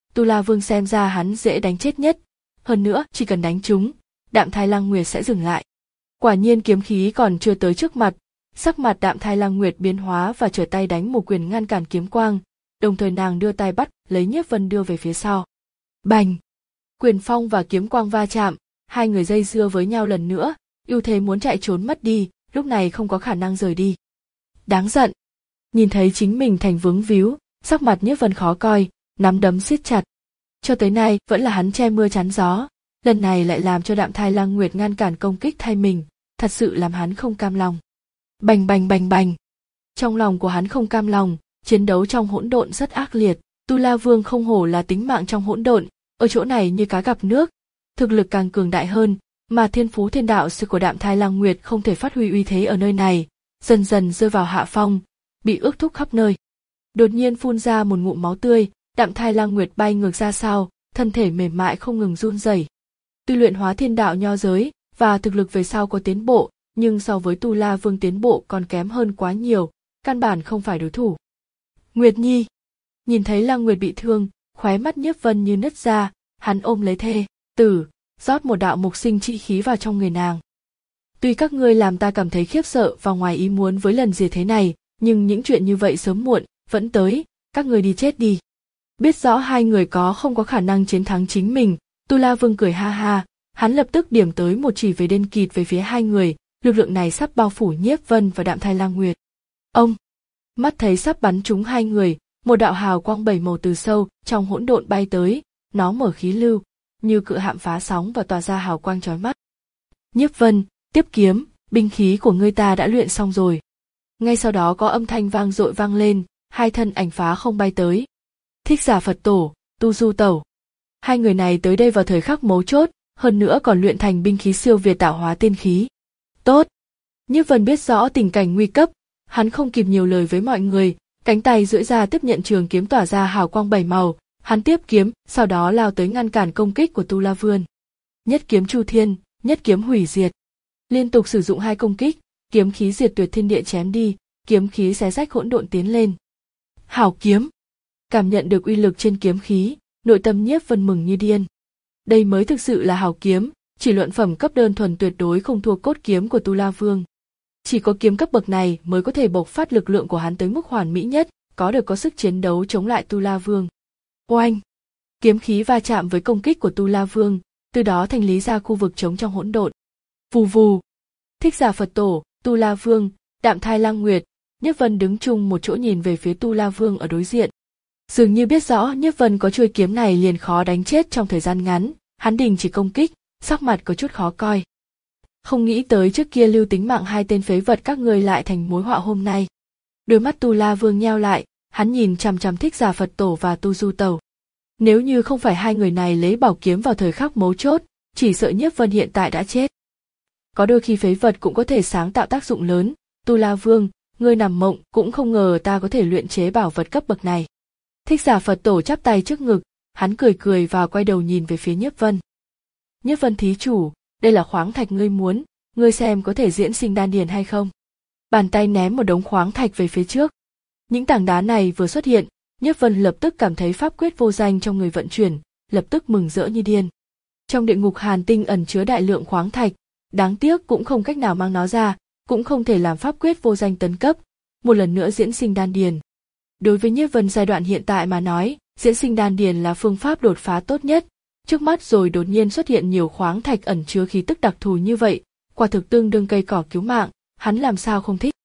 Tu La Vương xem ra hắn dễ đánh chết nhất, hơn nữa chỉ cần đánh trúng, Đạm Thai Lăng Nguyệt sẽ dừng lại. Quả nhiên kiếm khí còn chưa tới trước mặt, sắc mặt Đạm Thai Lăng Nguyệt biến hóa và trở tay đánh một quyền ngăn cản kiếm quang, đồng thời nàng đưa tay bắt lấy Nhiếp Vân đưa về phía sau. Bành! Quyền phong và kiếm quang va chạm, hai người dây dưa với nhau lần nữa, ưu thế muốn chạy trốn mất đi, lúc này không có khả năng rời đi. Đáng giận! Nhìn thấy chính mình thành vướng víu, sắc mặt Nhiếp Vân khó coi, nắm đấm siết chặt. Cho tới nay vẫn là hắn che mưa chắn gió, lần này lại làm cho Đạm Thai Lăng Nguyệt ngăn cản công kích thay mình, thật sự làm hắn không cam lòng. Bành bành bành bành! Trong lòng của hắn không cam lòng, chiến đấu trong hỗn độn rất ác liệt, Tu La Vương không hổ là tính mạng trong hỗn độn, ở chỗ này như cá gặp nước, thực lực càng cường đại hơn, mà thiên phú thiên đạo sư của Đạm Thai Lăng Nguyệt không thể phát huy uy thế ở nơi này, dần dần rơi vào hạ phong, bị ước thúc khắp nơi. Đột nhiên phun ra một ngụm máu tươi, Đạm Thai Lăng Nguyệt bay ngược ra sau, thân thể mềm mại không ngừng run rẩy. Tuy luyện hóa thiên đạo nho giới và thực lực về sau có tiến bộ, nhưng so với Tu La Vương tiến bộ còn kém hơn quá nhiều, căn bản không phải đối thủ. Nguyệt Nhi, nhìn thấy Lăng Nguyệt bị thương, khóe mắt Nhiếp Vân như nứt ra, hắn ôm lấy thê tử, rót một đạo mục sinh chi khí vào trong người nàng. Tuy các ngươi làm ta cảm thấy khiếp sợ và ngoài ý muốn với lần diệt thế này, nhưng những chuyện như vậy sớm muộn vẫn tới, các ngươi đi chết đi. Biết rõ hai người có không có khả năng chiến thắng chính mình, Tu La Vương cười ha ha, hắn lập tức điểm tới một chỉ về đen kịt về phía hai người, lực lượng này sắp bao phủ Nhiếp Vân và Đạm Thai Lăng Nguyệt. Ông, mắt thấy sắp bắn trúng hai người, một đạo hào quang bảy màu từ sâu trong hỗn độn bay tới, nó mở khí lưu, như cự hạm phá sóng và tỏa ra hào quang chói mắt. Nhiếp Vân, tiếp kiếm, binh khí của ngươi ta đã luyện xong rồi. Ngay sau đó có âm thanh vang dội vang lên, hai thân ảnh phá không bay tới. Thích Giả Phật Tổ, Tu Du Tẩu. Hai người này tới đây vào thời khắc mấu chốt, hơn nữa còn luyện thành binh khí siêu việt tạo hóa tiên khí. Tốt. Nhiếp Vân biết rõ tình cảnh nguy cấp, hắn không kịp nhiều lời với mọi người, cánh tay duỗi ra tiếp nhận trường kiếm tỏa ra hào quang bảy màu, hắn tiếp kiếm, sau đó lao tới ngăn cản công kích của Tu La Vương. Nhất kiếm Chu Thiên, nhất kiếm hủy diệt. Liên tục sử dụng hai công kích, kiếm khí diệt tuyệt thiên địa chém đi, kiếm khí xé rách hỗn độn tiến lên. Hảo kiếm. Cảm nhận được uy lực trên kiếm khí, nội tâm Nhiếp Vân mừng như điên. Đây mới thực sự là hảo kiếm, chỉ luận phẩm cấp đơn thuần tuyệt đối không thua cốt kiếm của Tu La Vương. Chỉ có kiếm cấp bậc này mới có thể bộc phát lực lượng của hắn tới mức hoàn mỹ nhất, có được có sức chiến đấu chống lại Tu La Vương. Oanh! Kiếm khí va chạm với công kích của Tu La Vương, từ đó thành lý ra khu vực trống trong hỗn độn. Vù vù! Thích Giả Phật Tổ, Tu La Vương, Đạm Thai Lăng Nguyệt, Nhiếp Vân đứng chung một chỗ nhìn về phía Tu La Vương ở đối diện. Dường như biết rõ Nhiếp Vân có chuôi kiếm này liền khó đánh chết trong thời gian ngắn, hắn đình chỉ công kích, sắc mặt có chút khó coi. Không nghĩ tới trước kia lưu tính mạng hai tên phế vật các ngươi lại thành mối họa hôm nay. Đôi mắt Tu La Vương nheo lại, hắn nhìn chằm chằm Thích Giả Phật Tổ và Tu Du Tẩu. Nếu như không phải hai người này lấy bảo kiếm vào thời khắc mấu chốt, chỉ sợ Nhiếp Vân hiện tại đã chết. Có đôi khi phế vật cũng có thể sáng tạo tác dụng lớn, Tu La Vương, ngươi nằm mộng cũng không ngờ ta có thể luyện chế bảo vật cấp bậc này. Thích Giả Phật Tổ chắp tay trước ngực, hắn cười cười và quay đầu nhìn về phía Nhiếp Vân. Nhiếp Vân thí chủ, đây là khoáng thạch ngươi muốn, ngươi xem có thể diễn sinh đan điền hay không. Bàn tay ném một đống khoáng thạch về phía trước. Những tảng đá này vừa xuất hiện, Nhiếp Vân lập tức cảm thấy pháp quyết vô danh trong người vận chuyển, lập tức mừng rỡ như điên. Trong địa ngục hàn tinh ẩn chứa đại lượng khoáng thạch, đáng tiếc cũng không cách nào mang nó ra, cũng không thể làm pháp quyết vô danh tấn cấp, một lần nữa diễn sinh đan điền. Đối với Nhiếp Vân giai đoạn hiện tại mà nói, diễn sinh đan điền là phương pháp đột phá tốt nhất. Trước mắt rồi đột nhiên xuất hiện nhiều khoáng thạch ẩn chứa khí tức đặc thù như vậy, quả thực tương đương cây cỏ cứu mạng, hắn làm sao không thích.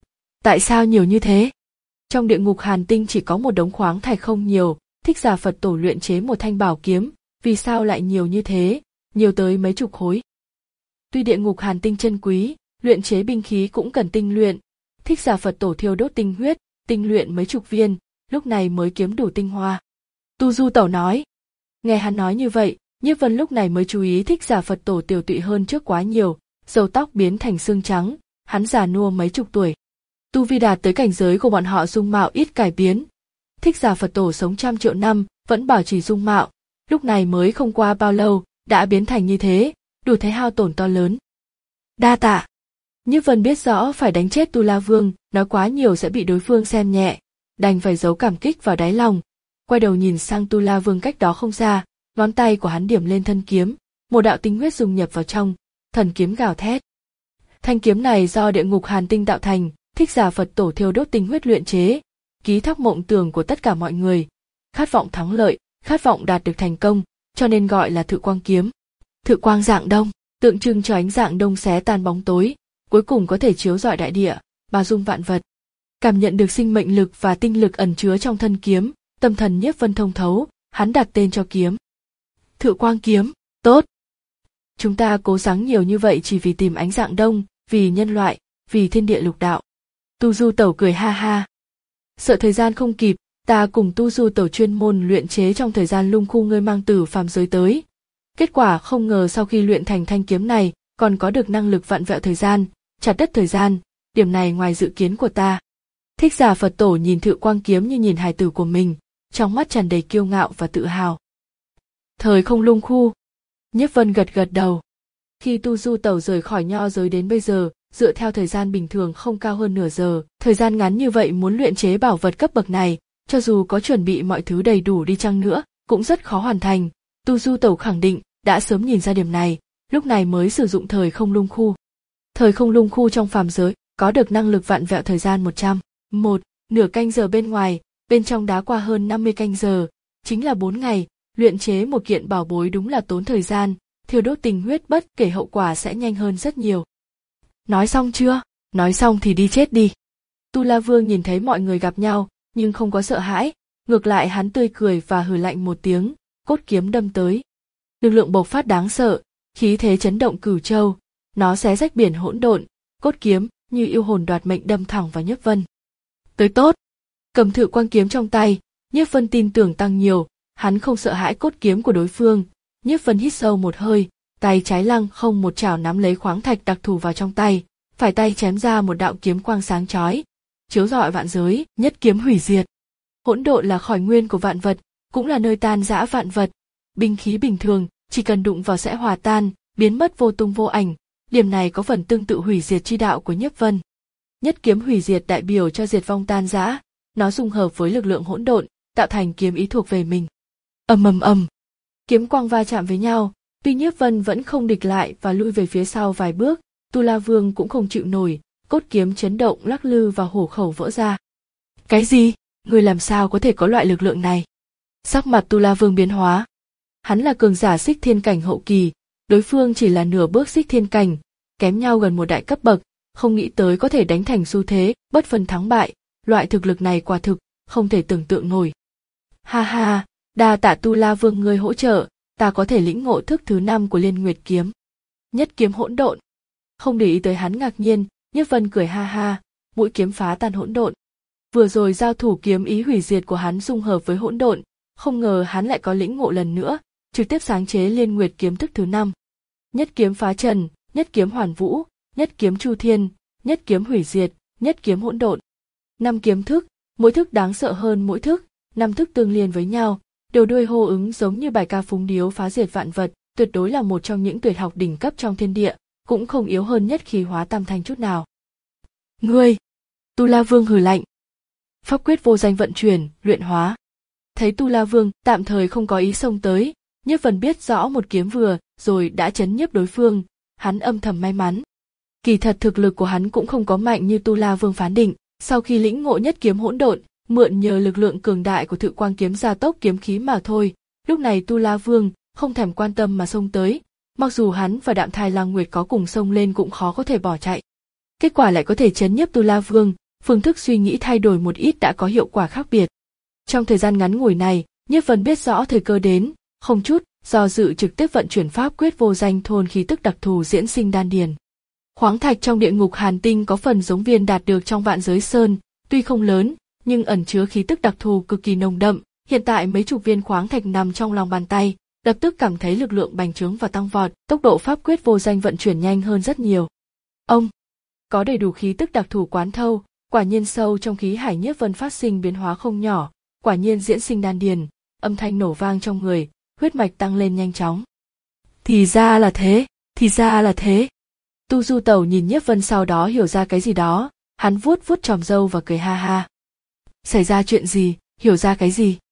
Tại sao nhiều như thế? Trong địa ngục hàn tinh chỉ có một đống khoáng thạch không nhiều, Thích Giả Phật Tổ luyện chế một thanh bảo kiếm, vì sao lại nhiều như thế, nhiều tới mấy chục khối. Tuy địa ngục hàn tinh chân quý, luyện chế binh khí cũng cần tinh luyện, Thích Giả Phật Tổ thiêu đốt tinh huyết, tinh luyện mấy chục viên, lúc này mới kiếm đủ tinh hoa. Tu Du Tẩu nói. Nghe hắn nói như vậy, Nhiếp Vân lúc này mới chú ý Thích Giả Phật Tổ tiểu tụy hơn trước quá nhiều, râu tóc biến thành xương trắng, hắn già nua mấy chục tuổi. Tu vi đạt tới cảnh giới của bọn họ dung mạo ít cải biến. Thích Giả Phật Tổ sống trăm triệu năm, vẫn bảo trì dung mạo, lúc này mới không qua bao lâu, đã biến thành như thế, đủ thấy hao tổn to lớn. Đa tạ. Nhiếp Vân biết rõ phải đánh chết Tu La Vương, nói quá nhiều sẽ bị đối phương xem nhẹ, đành phải giấu cảm kích vào đáy lòng. quay đầu nhìn sang Tu La Vương cách đó không xa, ngón tay của hắn điểm lên thân kiếm, một đạo tinh huyết dung nhập vào trong, thần kiếm gào thét. Thanh kiếm này do địa ngục hàn tinh tạo thành, Thích Giả Phật Tổ thiêu đốt tinh huyết luyện chế, ký thác mộng tưởng của tất cả mọi người, khát vọng thắng lợi, khát vọng đạt được thành công, cho nên gọi là Thự Quang kiếm. Thự quang dạng đông, tượng trưng cho ánh dạng đông xé tan bóng tối, cuối cùng có thể chiếu rọi đại địa, bao dung vạn vật. Cảm nhận được sinh mệnh lực và tinh lực ẩn chứa trong thân kiếm, tâm thần Nhiếp Vân thông thấu, hắn đặt tên cho kiếm. Thự Quang kiếm, tốt. Chúng ta cố gắng nhiều như vậy chỉ vì tìm ánh dạng đông, vì nhân loại, vì thiên địa lục đạo. Tu Du Tẩu cười ha ha. Sợ thời gian không kịp, ta cùng Tu Du Tẩu chuyên môn luyện chế trong thời gian lung khu ngươi mang từ phàm giới tới. Kết quả không ngờ sau khi luyện thành thanh kiếm này, còn có được năng lực vặn vẹo thời gian, chặt đứt thời gian, điểm này ngoài dự kiến của ta. Thích Giả Phật Tổ nhìn Thự Quang kiếm như nhìn hài tử của mình, trong mắt tràn đầy kiêu ngạo và tự hào. Thời không lung khu. Nhiếp Vân gật gật đầu. Khi Tu Du Tẩu rời khỏi nho giới đến bây giờ, dựa theo thời gian bình thường không cao hơn nửa giờ, thời gian ngắn như vậy muốn luyện chế bảo vật cấp bậc này, cho dù có chuẩn bị mọi thứ đầy đủ đi chăng nữa, cũng rất khó hoàn thành. Tu Du Tẩu khẳng định, đã sớm nhìn ra điểm này, lúc này mới sử dụng thời không lung khu. Thời không lung khu trong phàm giới, có được năng lực vặn vẹo thời gian một trăm, một, nửa canh giờ bên ngoài, bên trong đã qua hơn năm mươi canh giờ, chính là bốn ngày, luyện chế một kiện bảo bối đúng là tốn thời gian, thiêu đốt tình huyết bất kể hậu quả sẽ nhanh hơn rất nhiều. Nói xong chưa? Nói xong thì đi chết đi. Tu La Vương nhìn thấy mọi người gặp nhau, nhưng không có sợ hãi, ngược lại hắn tươi cười và hừ lạnh một tiếng, cốt kiếm đâm tới. Lực lượng bộc phát đáng sợ, khí thế chấn động cửu châu, nó xé rách biển hỗn độn, cốt kiếm như yêu hồn đoạt mệnh đâm thẳng vào Nhiếp Vân. Tới tốt, cầm Thự Quang kiếm trong tay, Nhiếp Vân tin tưởng tăng nhiều, hắn không sợ hãi cốt kiếm của đối phương. Nhiếp Vân hít sâu một hơi, tay trái lăng không một chảo nắm lấy khoáng thạch đặc thù vào trong tay, phải tay chém ra một đạo kiếm quang sáng chói, chiếu rọi vạn giới, nhất kiếm hủy diệt. Hỗn độn là khởi nguyên của vạn vật, cũng là nơi tan rã vạn vật. Binh khí bình thường, chỉ cần đụng vào sẽ hòa tan, biến mất vô tung vô ảnh, điểm này có phần tương tự hủy diệt chi đạo của Nhiếp Vân. Nhất kiếm hủy diệt đại biểu cho diệt vong tan rã, nó dung hợp với lực lượng hỗn độn, tạo thành kiếm ý thuộc về mình. Ầm ầm ầm, kiếm quang va chạm với nhau, tuy Nhiếp Vân vẫn không địch lại và lui về phía sau vài bước, Tu La Vương cũng không chịu nổi, cốt kiếm chấn động lắc lư và hổ khẩu vỡ ra. Cái gì? Người làm sao có thể có loại lực lượng này? Sắc mặt Tu La Vương biến hóa. Hắn là cường giả xích thiên cảnh hậu kỳ, đối phương chỉ là nửa bước xích thiên cảnh, kém nhau gần một đại cấp bậc, không nghĩ tới có thể đánh thành xu thế, bất phân thắng bại, loại thực lực này quả thực, không thể tưởng tượng nổi. Ha ha, đa tạ Tu La Vương ngươi hỗ trợ, ta có thể lĩnh ngộ thức thứ năm của Liên Nguyệt kiếm. Nhất kiếm hỗn độn. Không để ý tới hắn ngạc nhiên, Nhiếp Vân cười ha ha, mũi kiếm phá tan hỗn độn. Vừa rồi giao thủ kiếm ý hủy diệt của hắn dung hợp với hỗn độn, không ngờ hắn lại có lĩnh ngộ lần nữa, trực tiếp sáng chế Liên Nguyệt kiếm thức thứ năm. Nhất kiếm phá trần, nhất kiếm hoàn vũ, nhất kiếm chu thiên, nhất kiếm hủy diệt, nhất kiếm hỗn độn. Năm kiếm thức, mỗi thức đáng sợ hơn mỗi thức, năm thức tương liên với nhau, đều đuôi hô ứng giống như bài ca phúng điếu phá diệt vạn vật, tuyệt đối là một trong những tuyệt học đỉnh cấp trong thiên địa, cũng không yếu hơn nhất khí hóa tam thanh chút nào. Ngươi! Tu La Vương hừ lạnh. Pháp quyết vô danh vận chuyển, luyện hóa. Thấy Tu La Vương tạm thời không có ý xông tới, Nhiếp Vân biết rõ một kiếm vừa rồi đã chấn nhiếp đối phương, hắn âm thầm may mắn. Kỳ thật thực lực của hắn cũng không có mạnh như Tu La Vương phán định, sau khi lĩnh ngộ nhất kiếm hỗn độn, mượn nhờ lực lượng cường đại của Thự Quang kiếm gia tốc kiếm khí mà thôi. Lúc này Tu La Vương không thèm quan tâm mà xông tới, mặc dù hắn và Đạm Thai Lang Nguyệt có cùng xông lên cũng khó có thể bỏ chạy. Kết quả lại có thể chấn nhiếp Tu La Vương, phương thức suy nghĩ thay đổi một ít đã có hiệu quả khác biệt. Trong thời gian ngắn ngủi này, Nhiếp Vân biết rõ thời cơ đến, không chút do dự trực tiếp vận chuyển pháp quyết vô danh thôn khí tức đặc thù diễn sinh đan điền. Khoáng thạch trong địa ngục hàn tinh có phần giống viên đạt được trong vạn giới sơn, tuy không lớn, nhưng ẩn chứa khí tức đặc thù cực kỳ nồng đậm. Hiện tại mấy chục viên khoáng thạch nằm trong lòng bàn tay, lập tức cảm thấy lực lượng bành trướng và tăng vọt, tốc độ pháp quyết vô danh vận chuyển nhanh hơn rất nhiều. Ông có đầy đủ khí tức đặc thù quán thâu, quả nhiên sâu trong khí hải Nhiếp Vân phát sinh biến hóa không nhỏ, quả nhiên diễn sinh đan điền, âm thanh nổ vang trong người, huyết mạch tăng lên nhanh chóng. Thì ra là thế, thì ra là thế. Tu Du Tẩu nhìn Nhiếp Vân sau đó hiểu ra cái gì đó, hắn vuốt vuốt tròm râu và cười ha ha. Xảy ra chuyện gì, hiểu ra cái gì?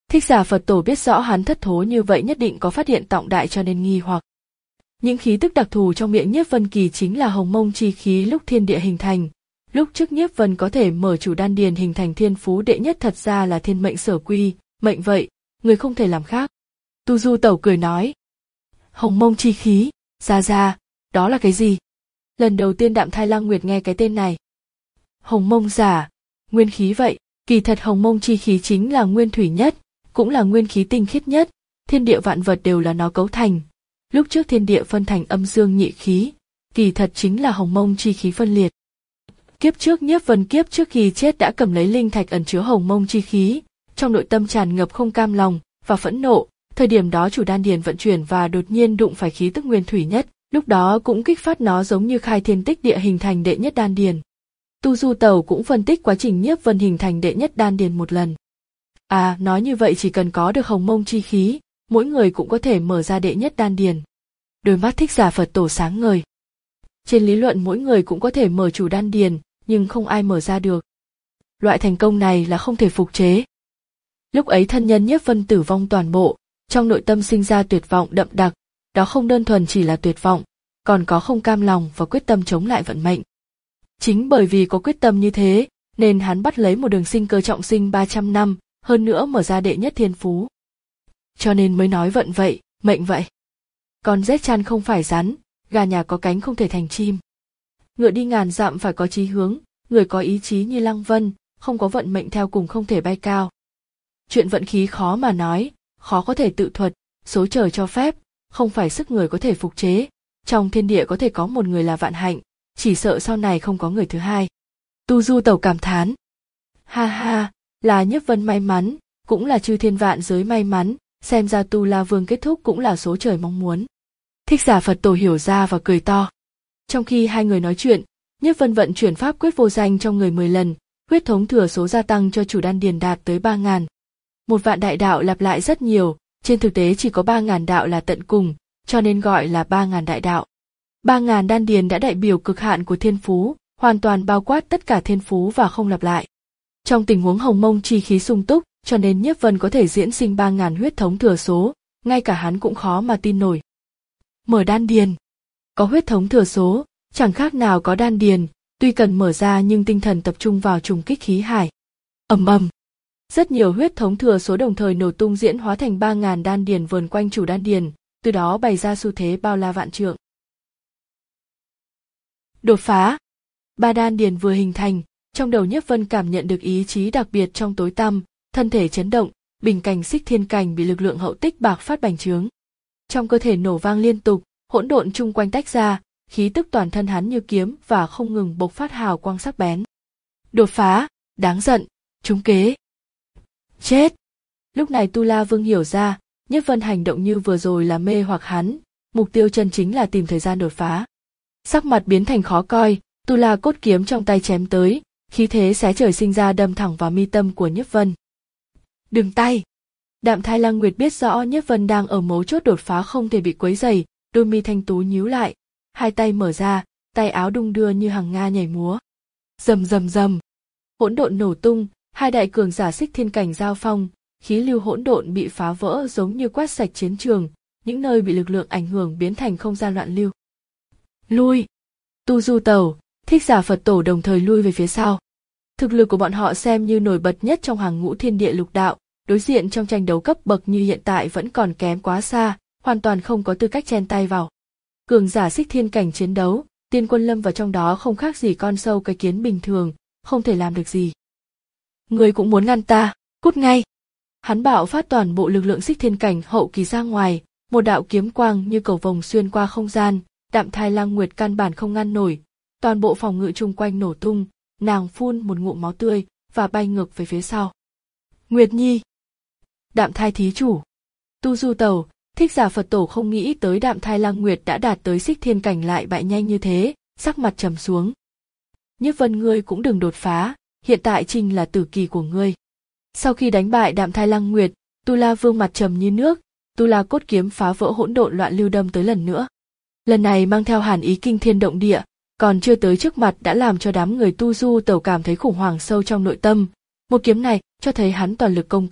Thích Giả Phật Tổ biết rõ hắn thất thố như vậy nhất định có phát hiện trọng đại cho nên nghi hoặc. Những khí tức đặc thù trong miệng Nhiếp Vân Kỳ chính là hồng mông chi khí lúc thiên địa hình thành. Lúc trước Nhiếp Vân có thể mở chủ đan điền hình thành thiên phú đệ nhất thật ra là thiên mệnh sở quy, mệnh vậy, người không thể làm khác. Tu Du Tẩu cười nói. Hồng mông chi khí, ra ra, đó là cái gì? Lần đầu tiên Đạm Thai Lăng Nguyệt nghe cái tên này. Hồng mông giả, nguyên khí vậy, kỳ thật hồng mông chi khí chính là nguyên thủy nhất, cũng là nguyên khí tinh khiết nhất, thiên địa vạn vật đều là nó cấu thành. Lúc trước thiên địa phân thành âm dương nhị khí, kỳ thật chính là hồng mông chi khí phân liệt. Kiếp trước Nhiếp Vân kiếp trước khi chết đã cầm lấy linh thạch ẩn chứa hồng mông chi khí, trong nội tâm tràn ngập không cam lòng và phẫn nộ, thời điểm đó chủ đan điền vận chuyển và đột nhiên đụng phải khí tức nguyên thủy nhất, lúc đó cũng kích phát nó giống như khai thiên tích địa hình thành đệ nhất đan điền. Tu Du Tẩu cũng phân tích quá trình Nhiếp Vân hình thành đệ nhất đan điền một lần. À, nói như vậy chỉ cần có được hồng mông chi khí, mỗi người cũng có thể mở ra đệ nhất đan điền. Đôi mắt Thích Giả Phật Tổ sáng ngời. Trên lý luận mỗi người cũng có thể mở chủ đan điền, nhưng không ai mở ra được. Loại thành công này là không thể phục chế. Lúc ấy thân nhân Nhiếp Vân tử vong toàn bộ, trong nội tâm sinh ra tuyệt vọng đậm đặc, đó không đơn thuần chỉ là tuyệt vọng, còn có không cam lòng và quyết tâm chống lại vận mệnh. Chính bởi vì có quyết tâm như thế, nên hắn bắt lấy một đường sinh cơ trọng sinh ba trăm năm, hơn nữa mở ra đệ nhất thiên phú. Cho nên mới nói vận vậy, mệnh vậy. Con rết chăn không phải rắn, gà nhà có cánh không thể thành chim. Ngựa đi ngàn dặm phải có chí hướng, người có ý chí như Lăng Vân, không có vận mệnh theo cùng không thể bay cao. Chuyện vận khí khó mà nói, khó có thể tự thuật, số trời cho phép, không phải sức người có thể phục chế. Trong thiên địa có thể có một người là vạn hạnh, chỉ sợ sau này không có người thứ hai. Tu Du Tẩu cảm thán. Ha ha, là Nhiếp Vân may mắn, cũng là chư thiên vạn giới may mắn, xem ra Tu La Vương kết thúc cũng là số trời mong muốn. Thích Giả Phật Tổ hiểu ra và cười to. Trong khi hai người nói chuyện, Nhiếp Vân vận chuyển pháp quyết vô danh trong người mười lần, huyết thống thừa số gia tăng cho chủ đan điền đạt tới ba ngàn. Một vạn đại đạo lặp lại rất nhiều, trên thực tế chỉ có ba ngàn đạo là tận cùng, cho nên gọi là ba ngàn đại đạo. Ba ngàn đan điền đã đại biểu cực hạn của thiên phú, hoàn toàn bao quát tất cả thiên phú và không lặp lại. Trong tình huống hồng mông chi khí sung túc, cho nên Nhiếp Vân có thể diễn sinh ba ngàn huyết thống thừa số, ngay cả hắn cũng khó mà tin nổi. Mở đan điền. Có huyết thống thừa số, chẳng khác nào có đan điền, tuy cần mở ra nhưng tinh thần tập trung vào trùng kích khí hải. Ầm ầm. Rất nhiều huyết thống thừa số đồng thời nổ tung diễn hóa thành ba ngàn đan điền vờn quanh chủ đan điền, từ đó bày ra xu thế bao la vạn trượng. Đột phá. Ba đan điền vừa hình thành, trong đầu Nhiếp Vân cảm nhận được ý chí đặc biệt trong tối tăm, thân thể chấn động, bình cảnh xích thiên cảnh bị lực lượng hậu tích bạc phát bành trướng. Trong cơ thể nổ vang liên tục, hỗn độn chung quanh tách ra, khí tức toàn thân hắn như kiếm và không ngừng bộc phát hào quang sắc bén. Đột phá, đáng giận, trúng kế. Chết. Lúc này Tu La Vương hiểu ra, Nhiếp Vân hành động như vừa rồi là mê hoặc hắn, mục tiêu chân chính là tìm thời gian đột phá. Sắc mặt biến thành khó coi, Tu La cốt kiếm trong tay chém tới, khí thế xé trời sinh ra đâm thẳng vào mi tâm của Nhiếp Vân. Đừng tay. Đạm Thai Lăng Nguyệt biết rõ Nhiếp Vân đang ở mấu chốt đột phá không thể bị quấy rầy, đôi mi thanh tú nhíu lại, hai tay mở ra, tay áo đung đưa như hằng nga nhảy múa. Rầm rầm rầm. Hỗn độn nổ tung, hai đại cường giả xích thiên cảnh giao phong, khí lưu hỗn độn bị phá vỡ giống như quét sạch chiến trường, những nơi bị lực lượng ảnh hưởng biến thành không gian loạn lưu. Lui. Tu Du Tẩu, Thích Giả Phật Tổ đồng thời lui về phía sau. Thực lực của bọn họ xem như nổi bật nhất trong hàng ngũ thiên địa lục đạo, đối diện trong tranh đấu cấp bậc như hiện tại vẫn còn kém quá xa, hoàn toàn không có tư cách chen tay vào. Cường giả xích thiên cảnh chiến đấu, tiên quân lâm vào trong đó không khác gì con sâu cái kiến bình thường, không thể làm được gì. Người cũng muốn ngăn ta, cút ngay. Hắn bạo phát toàn bộ lực lượng xích thiên cảnh hậu kỳ ra ngoài, một đạo kiếm quang như cầu vồng xuyên qua không gian, Đạm Thai Lăng Nguyệt căn bản không ngăn nổi, toàn bộ phòng ngự chung quanh nổ tung, nàng phun một ngụm máu tươi và bay ngược về phía sau. Nguyệt Nhi. Đạm Thai thí chủ. Tu Du Tẩu, Thích Giả Phật Tổ không nghĩ tới Đạm Thai Lăng Nguyệt đã đạt tới xích thiên cảnh lại bại nhanh như thế, sắc mặt trầm xuống. Nhiếp Vân ngươi cũng đừng đột phá, hiện tại chính là tử kỳ của ngươi. Sau khi đánh bại Đạm Thai Lăng Nguyệt, Tu La Vương mặt trầm như nước, Tu La cốt kiếm phá vỡ hỗn độn loạn lưu đâm tới lần nữa. Lần này mang theo hàn ý kinh thiên động địa, còn chưa tới trước mặt đã làm cho đám người Tu Du Tẩu cảm thấy khủng hoảng sâu trong nội tâm. Một kiếm này cho thấy hắn toàn lực công kích,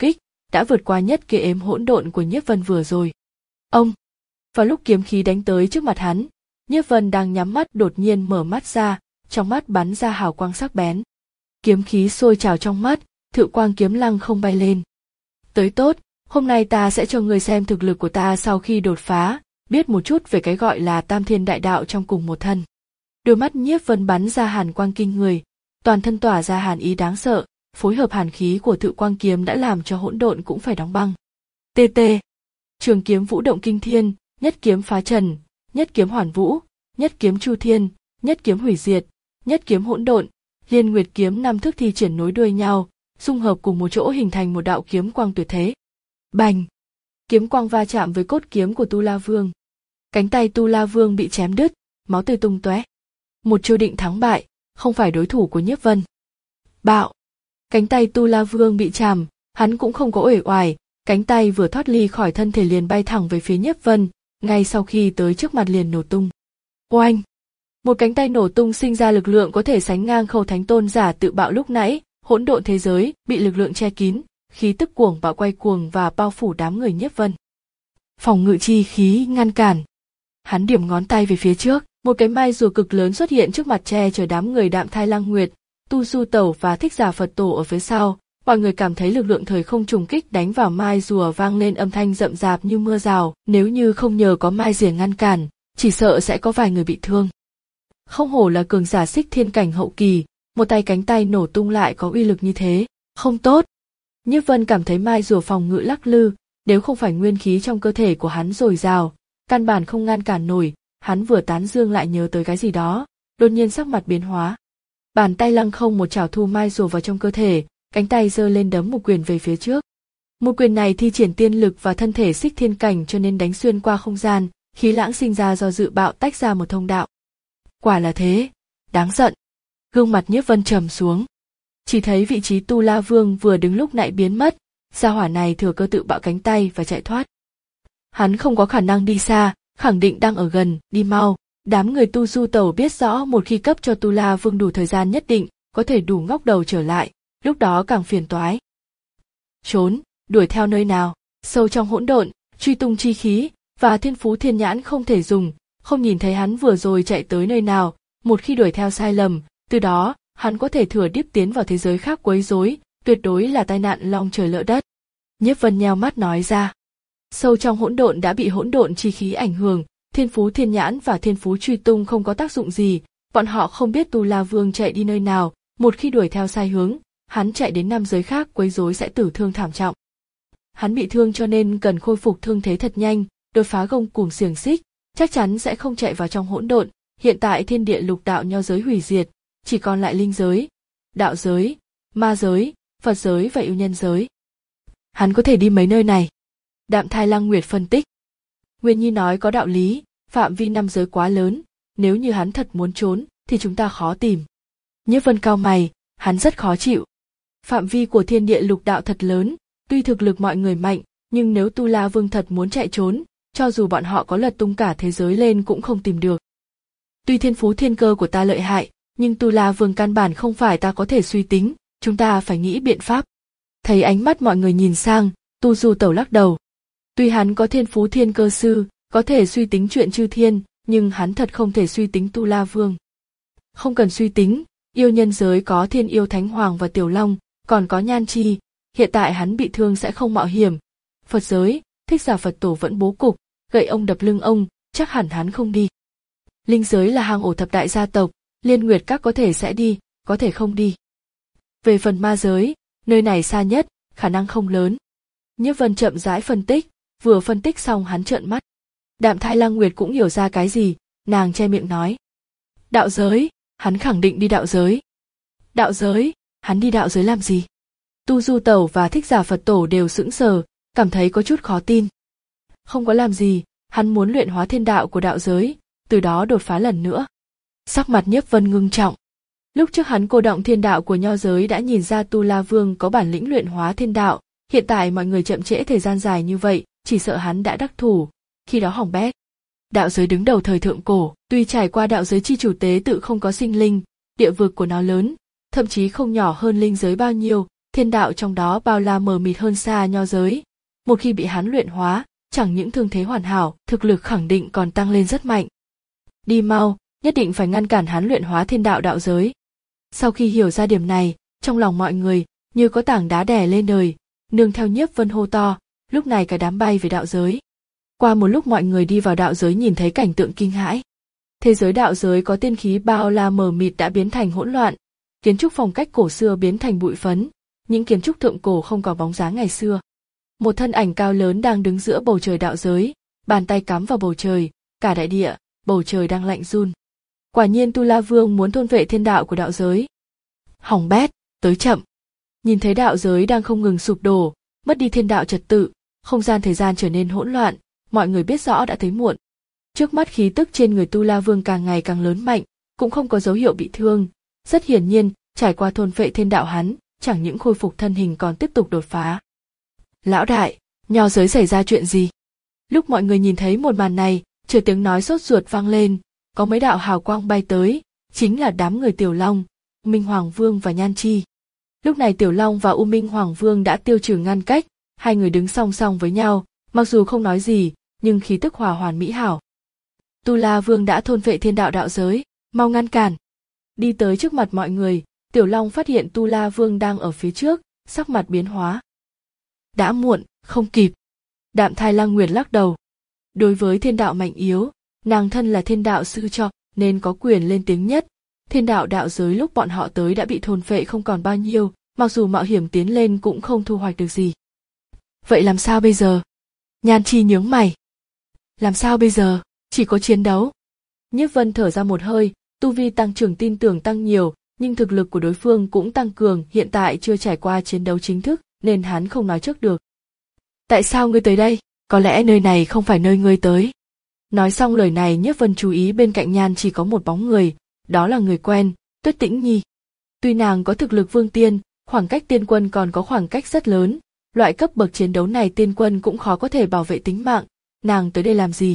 đã vượt qua nhất kế ếm hỗn độn của Nhiếp Vân vừa rồi. Ông! Vào lúc kiếm khí đánh tới trước mặt hắn, Nhiếp Vân đang nhắm mắt đột nhiên mở mắt ra, trong mắt bắn ra hào quang sắc bén. Kiếm khí sôi trào trong mắt, Thự Quang kiếm lăng không bay lên. Tới tốt, hôm nay ta sẽ cho ngươi xem thực lực của ta sau khi đột phá, biết một chút về cái gọi là tam thiên đại đạo trong cùng một thân. Đôi mắt Nhiếp Vân bắn ra hàn quang kinh người, toàn thân tỏa ra hàn ý đáng sợ, phối hợp hàn khí của Thự Quang kiếm đã làm cho hỗn độn cũng phải đóng băng. Tê tê. Trường kiếm vũ động kinh thiên, nhất kiếm phá trần, nhất kiếm hoàn vũ, nhất kiếm chu thiên, nhất kiếm hủy diệt, nhất kiếm hỗn độn, Liên Nguyệt kiếm năm thức thi triển nối đuôi nhau, dung hợp cùng một chỗ hình thành một đạo kiếm quang tuyệt thế. Bành! Kiếm quang va chạm với cốt kiếm của Tu La Vương. Cánh tay Tu La Vương bị chém đứt, máu tươi tung tóe. Một chiêu định thắng bại, không phải đối thủ của Nhiếp Vân. Bạo! Cánh tay Tu La Vương bị chàm, hắn cũng không có uể oải, cánh tay vừa thoát ly khỏi thân thể liền bay thẳng về phía Nhiếp Vân, ngay sau khi tới trước mặt liền nổ tung. Oanh! Một cánh tay nổ tung sinh ra lực lượng có thể sánh ngang Khâu Thánh Tôn giả tự bạo lúc nãy, hỗn độn thế giới bị lực lượng che kín, khí tức cuồng bạo quay cuồng và bao phủ đám người Nhiếp Vân. Phòng ngự chi khí ngăn cản. Hắn điểm ngón tay về phía trước, một cái mai rùa cực lớn xuất hiện trước mặt che chở đám người Đạm Thai Lăng Nguyệt, Tu Du Tẩu và Thích Giả Phật Tổ ở phía sau. Mọi người cảm thấy lực lượng thời không trùng kích đánh vào mai rùa vang lên âm thanh rậm rạp như mưa rào, nếu như không nhờ có mai rìa ngăn cản, chỉ sợ sẽ có vài người bị thương. Không hổ là cường giả xích thiên cảnh hậu kỳ, một tay cánh tay nổ tung lại có uy lực như thế, không tốt. Nhiếp Vân cảm thấy mai rùa phòng ngự lắc lư, nếu không phải nguyên khí trong cơ thể của hắn dồi dào, căn bản không ngăn cản nổi, hắn vừa tán dương lại nhớ tới cái gì đó, đột nhiên sắc mặt biến hóa. Bàn tay lăng không một chảo thu mai rùa vào trong cơ thể, cánh tay giơ lên đấm một quyền về phía trước. Một quyền này thi triển tiên lực và thân thể xích thiên cảnh cho nên đánh xuyên qua không gian, khí lãng sinh ra do dự bạo tách ra một thông đạo. Quả là thế, đáng giận. Gương mặt Nhiếp Vân trầm xuống. Chỉ thấy vị trí Tu La Vương vừa đứng lúc nãy biến mất, gia hỏa này thừa cơ tự bạo cánh tay và chạy thoát. Hắn không có khả năng đi xa, khẳng định đang ở gần, đi mau. Đám người Tu Du Tẩu biết rõ một khi cấp cho Tu La Vương đủ thời gian nhất định, có thể đủ ngóc đầu trở lại, lúc đó càng phiền toái. Trốn, đuổi theo nơi nào, sâu trong hỗn độn, truy tung chi khí, và thiên phú thiên nhãn không thể dùng, không nhìn thấy hắn vừa rồi chạy tới nơi nào, một khi đuổi theo sai lầm, từ đó, hắn có thể thừa điếp tiến vào thế giới khác quấy rối, tuyệt đối là tai nạn long trời lỡ đất. Nhiếp Vân nheo mắt nói ra. Sâu trong hỗn độn đã bị hỗn độn chi khí ảnh hưởng, thiên phú thiên nhãn và thiên phú truy tung không có tác dụng gì, bọn họ không biết Tu La Vương chạy đi nơi nào, một khi đuổi theo sai hướng, hắn chạy đến nam giới khác quấy rối sẽ tử thương thảm trọng. Hắn bị thương cho nên cần khôi phục thương thế thật nhanh, đột phá gông cùm xiềng xích, chắc chắn sẽ không chạy vào trong hỗn độn. Hiện tại thiên địa lục đạo nho giới hủy diệt, chỉ còn lại linh giới, đạo giới, ma giới, Phật giới và yêu nhân giới. Hắn có thể đi mấy nơi này. Đạm Thai Lăng Nguyệt phân tích. Nguyên Nhi nói có đạo lý, phạm vi năm giới quá lớn, nếu như hắn thật muốn trốn, thì chúng ta khó tìm. Nhiếp Vân cau mày, hắn rất khó chịu. Phạm vi của thiên địa lục đạo thật lớn, tuy thực lực mọi người mạnh, nhưng nếu Tu La Vương thật muốn chạy trốn, cho dù bọn họ có lật tung cả thế giới lên cũng không tìm được. Tuy thiên phú thiên cơ của ta lợi hại, nhưng Tu La Vương căn bản không phải ta có thể suy tính, chúng ta phải nghĩ biện pháp. Thấy ánh mắt mọi người nhìn sang, Tu Du Tẩu lắc đầu. Tuy hắn có thiên phú thiên cơ sư, có thể suy tính chuyện chư thiên, nhưng hắn thật không thể suy tính Tu La Vương. Không cần suy tính, yêu nhân giới có Thiên Yêu Thánh Hoàng và Tiểu Long, còn có Nhan Chi, hiện tại hắn bị thương sẽ không mạo hiểm. Phật giới, Thích Giả Phật Tổ vẫn bố cục, gậy ông đập lưng ông, chắc hẳn hắn không đi. Linh giới là hang ổ thập đại gia tộc, Liên Nguyệt các có thể sẽ đi, có thể không đi. Về phần ma giới, nơi này xa nhất, khả năng không lớn. Nhiếp Vân chậm rãi phân tích, vừa phân tích xong hắn trợn mắt. Đạm Thai Lăng Nguyệt cũng hiểu ra cái gì, nàng che miệng nói. Đạo giới, hắn khẳng định đi đạo giới. Đạo giới, hắn đi đạo giới làm gì? Tu Du Tẩu và Thích Giả Phật Tổ đều sững sờ, cảm thấy có chút khó tin. Không có làm gì, hắn muốn luyện hóa thiên đạo của đạo giới, từ đó đột phá lần nữa. Sắc mặt Nhiếp Vân ngưng trọng. Lúc trước hắn cô động thiên đạo của nho giới đã nhìn ra Tu La Vương có bản lĩnh luyện hóa thiên đạo, hiện tại mọi người chậm trễ thời gian dài như vậy, chỉ sợ hắn đã đắc thủ, khi đó hỏng bét. Đạo giới đứng đầu thời thượng cổ, tuy trải qua đạo giới chi chủ tế tự không có sinh linh, địa vực của nó lớn, thậm chí không nhỏ hơn linh giới bao nhiêu, thiên đạo trong đó bao la mờ mịt hơn xa nho giới. Một khi bị hắn luyện hóa, chẳng những thương thế hoàn hảo, thực lực khẳng định còn tăng lên rất mạnh. Đi mau, nhất định phải ngăn cản hắn luyện hóa thiên đạo đạo giới. Sau khi hiểu ra điểm này, trong lòng mọi người như có tảng đá đè lên đời, nương theo Nhiếp Vân hô to, lúc này cả đám bay về đạo giới. Qua một lúc mọi người đi vào đạo giới nhìn thấy cảnh tượng kinh hãi. Thế giới đạo giới có tiên khí bao la mờ mịt đã biến thành hỗn loạn, kiến trúc phong cách cổ xưa biến thành bụi phấn, những kiến trúc thượng cổ không có bóng dáng ngày xưa. Một thân ảnh cao lớn đang đứng giữa bầu trời đạo giới, bàn tay cắm vào bầu trời, cả đại địa, bầu trời đang lạnh run. Quả nhiên Tu La Vương muốn thôn vệ thiên đạo của đạo giới. Hỏng bét, tới chậm. Nhìn thấy đạo giới đang không ngừng sụp đổ, mất đi thiên đạo trật tự, không gian thời gian trở nên hỗn loạn, mọi người biết rõ đã thấy muộn. Trước mắt khí tức trên người Tu La Vương càng ngày càng lớn mạnh, cũng không có dấu hiệu bị thương. Rất hiển nhiên, trải qua thôn vệ thiên đạo hắn, chẳng những khôi phục thân hình còn tiếp tục đột phá. Lão đại, nho giới xảy ra chuyện gì? Lúc mọi người nhìn thấy một màn này, chợt tiếng nói sốt ruột vang lên, có mấy đạo hào quang bay tới, chính là đám người Tiểu Long, Minh Hoàng Vương và Nhan Chi. Lúc này Tiểu Long và U Minh Hoàng Vương đã tiêu trừ ngăn cách, hai người đứng song song với nhau, mặc dù không nói gì, nhưng khí tức hòa hoàn mỹ hảo. Tu La Vương đã thôn vệ thiên đạo đạo giới, mau ngăn cản. Đi tới trước mặt mọi người, Tiểu Long phát hiện Tu La Vương đang ở phía trước, sắc mặt biến hóa. Đã muộn, không kịp. Đạm Thai Lang Nguyệt lắc đầu. Đối với thiên đạo mạnh yếu, nàng thân là thiên đạo sư cho, nên có quyền lên tiếng nhất. Thiên đạo đạo giới lúc bọn họ tới đã bị thôn phệ không còn bao nhiêu, mặc dù mạo hiểm tiến lên cũng không thu hoạch được gì. Vậy làm sao bây giờ? Nhan Chi nhướng mày. Làm sao bây giờ? Chỉ có chiến đấu. Nhiếp Vân thở ra một hơi, tu vi tăng trưởng tin tưởng tăng nhiều, nhưng thực lực của đối phương cũng tăng cường, hiện tại chưa trải qua chiến đấu chính thức, nên hắn không nói trước được. Tại sao ngươi tới đây? Có lẽ nơi này không phải nơi ngươi tới. Nói xong lời này, Nhiếp Vân chú ý bên cạnh Nhan chỉ có một bóng người, đó là người quen, Tuyết Tĩnh Nhi. Tuy nàng có thực lực vương tiên, khoảng cách tiên quân còn có khoảng cách rất lớn, loại cấp bậc chiến đấu này tiên quân cũng khó có thể bảo vệ tính mạng, nàng tới đây làm gì?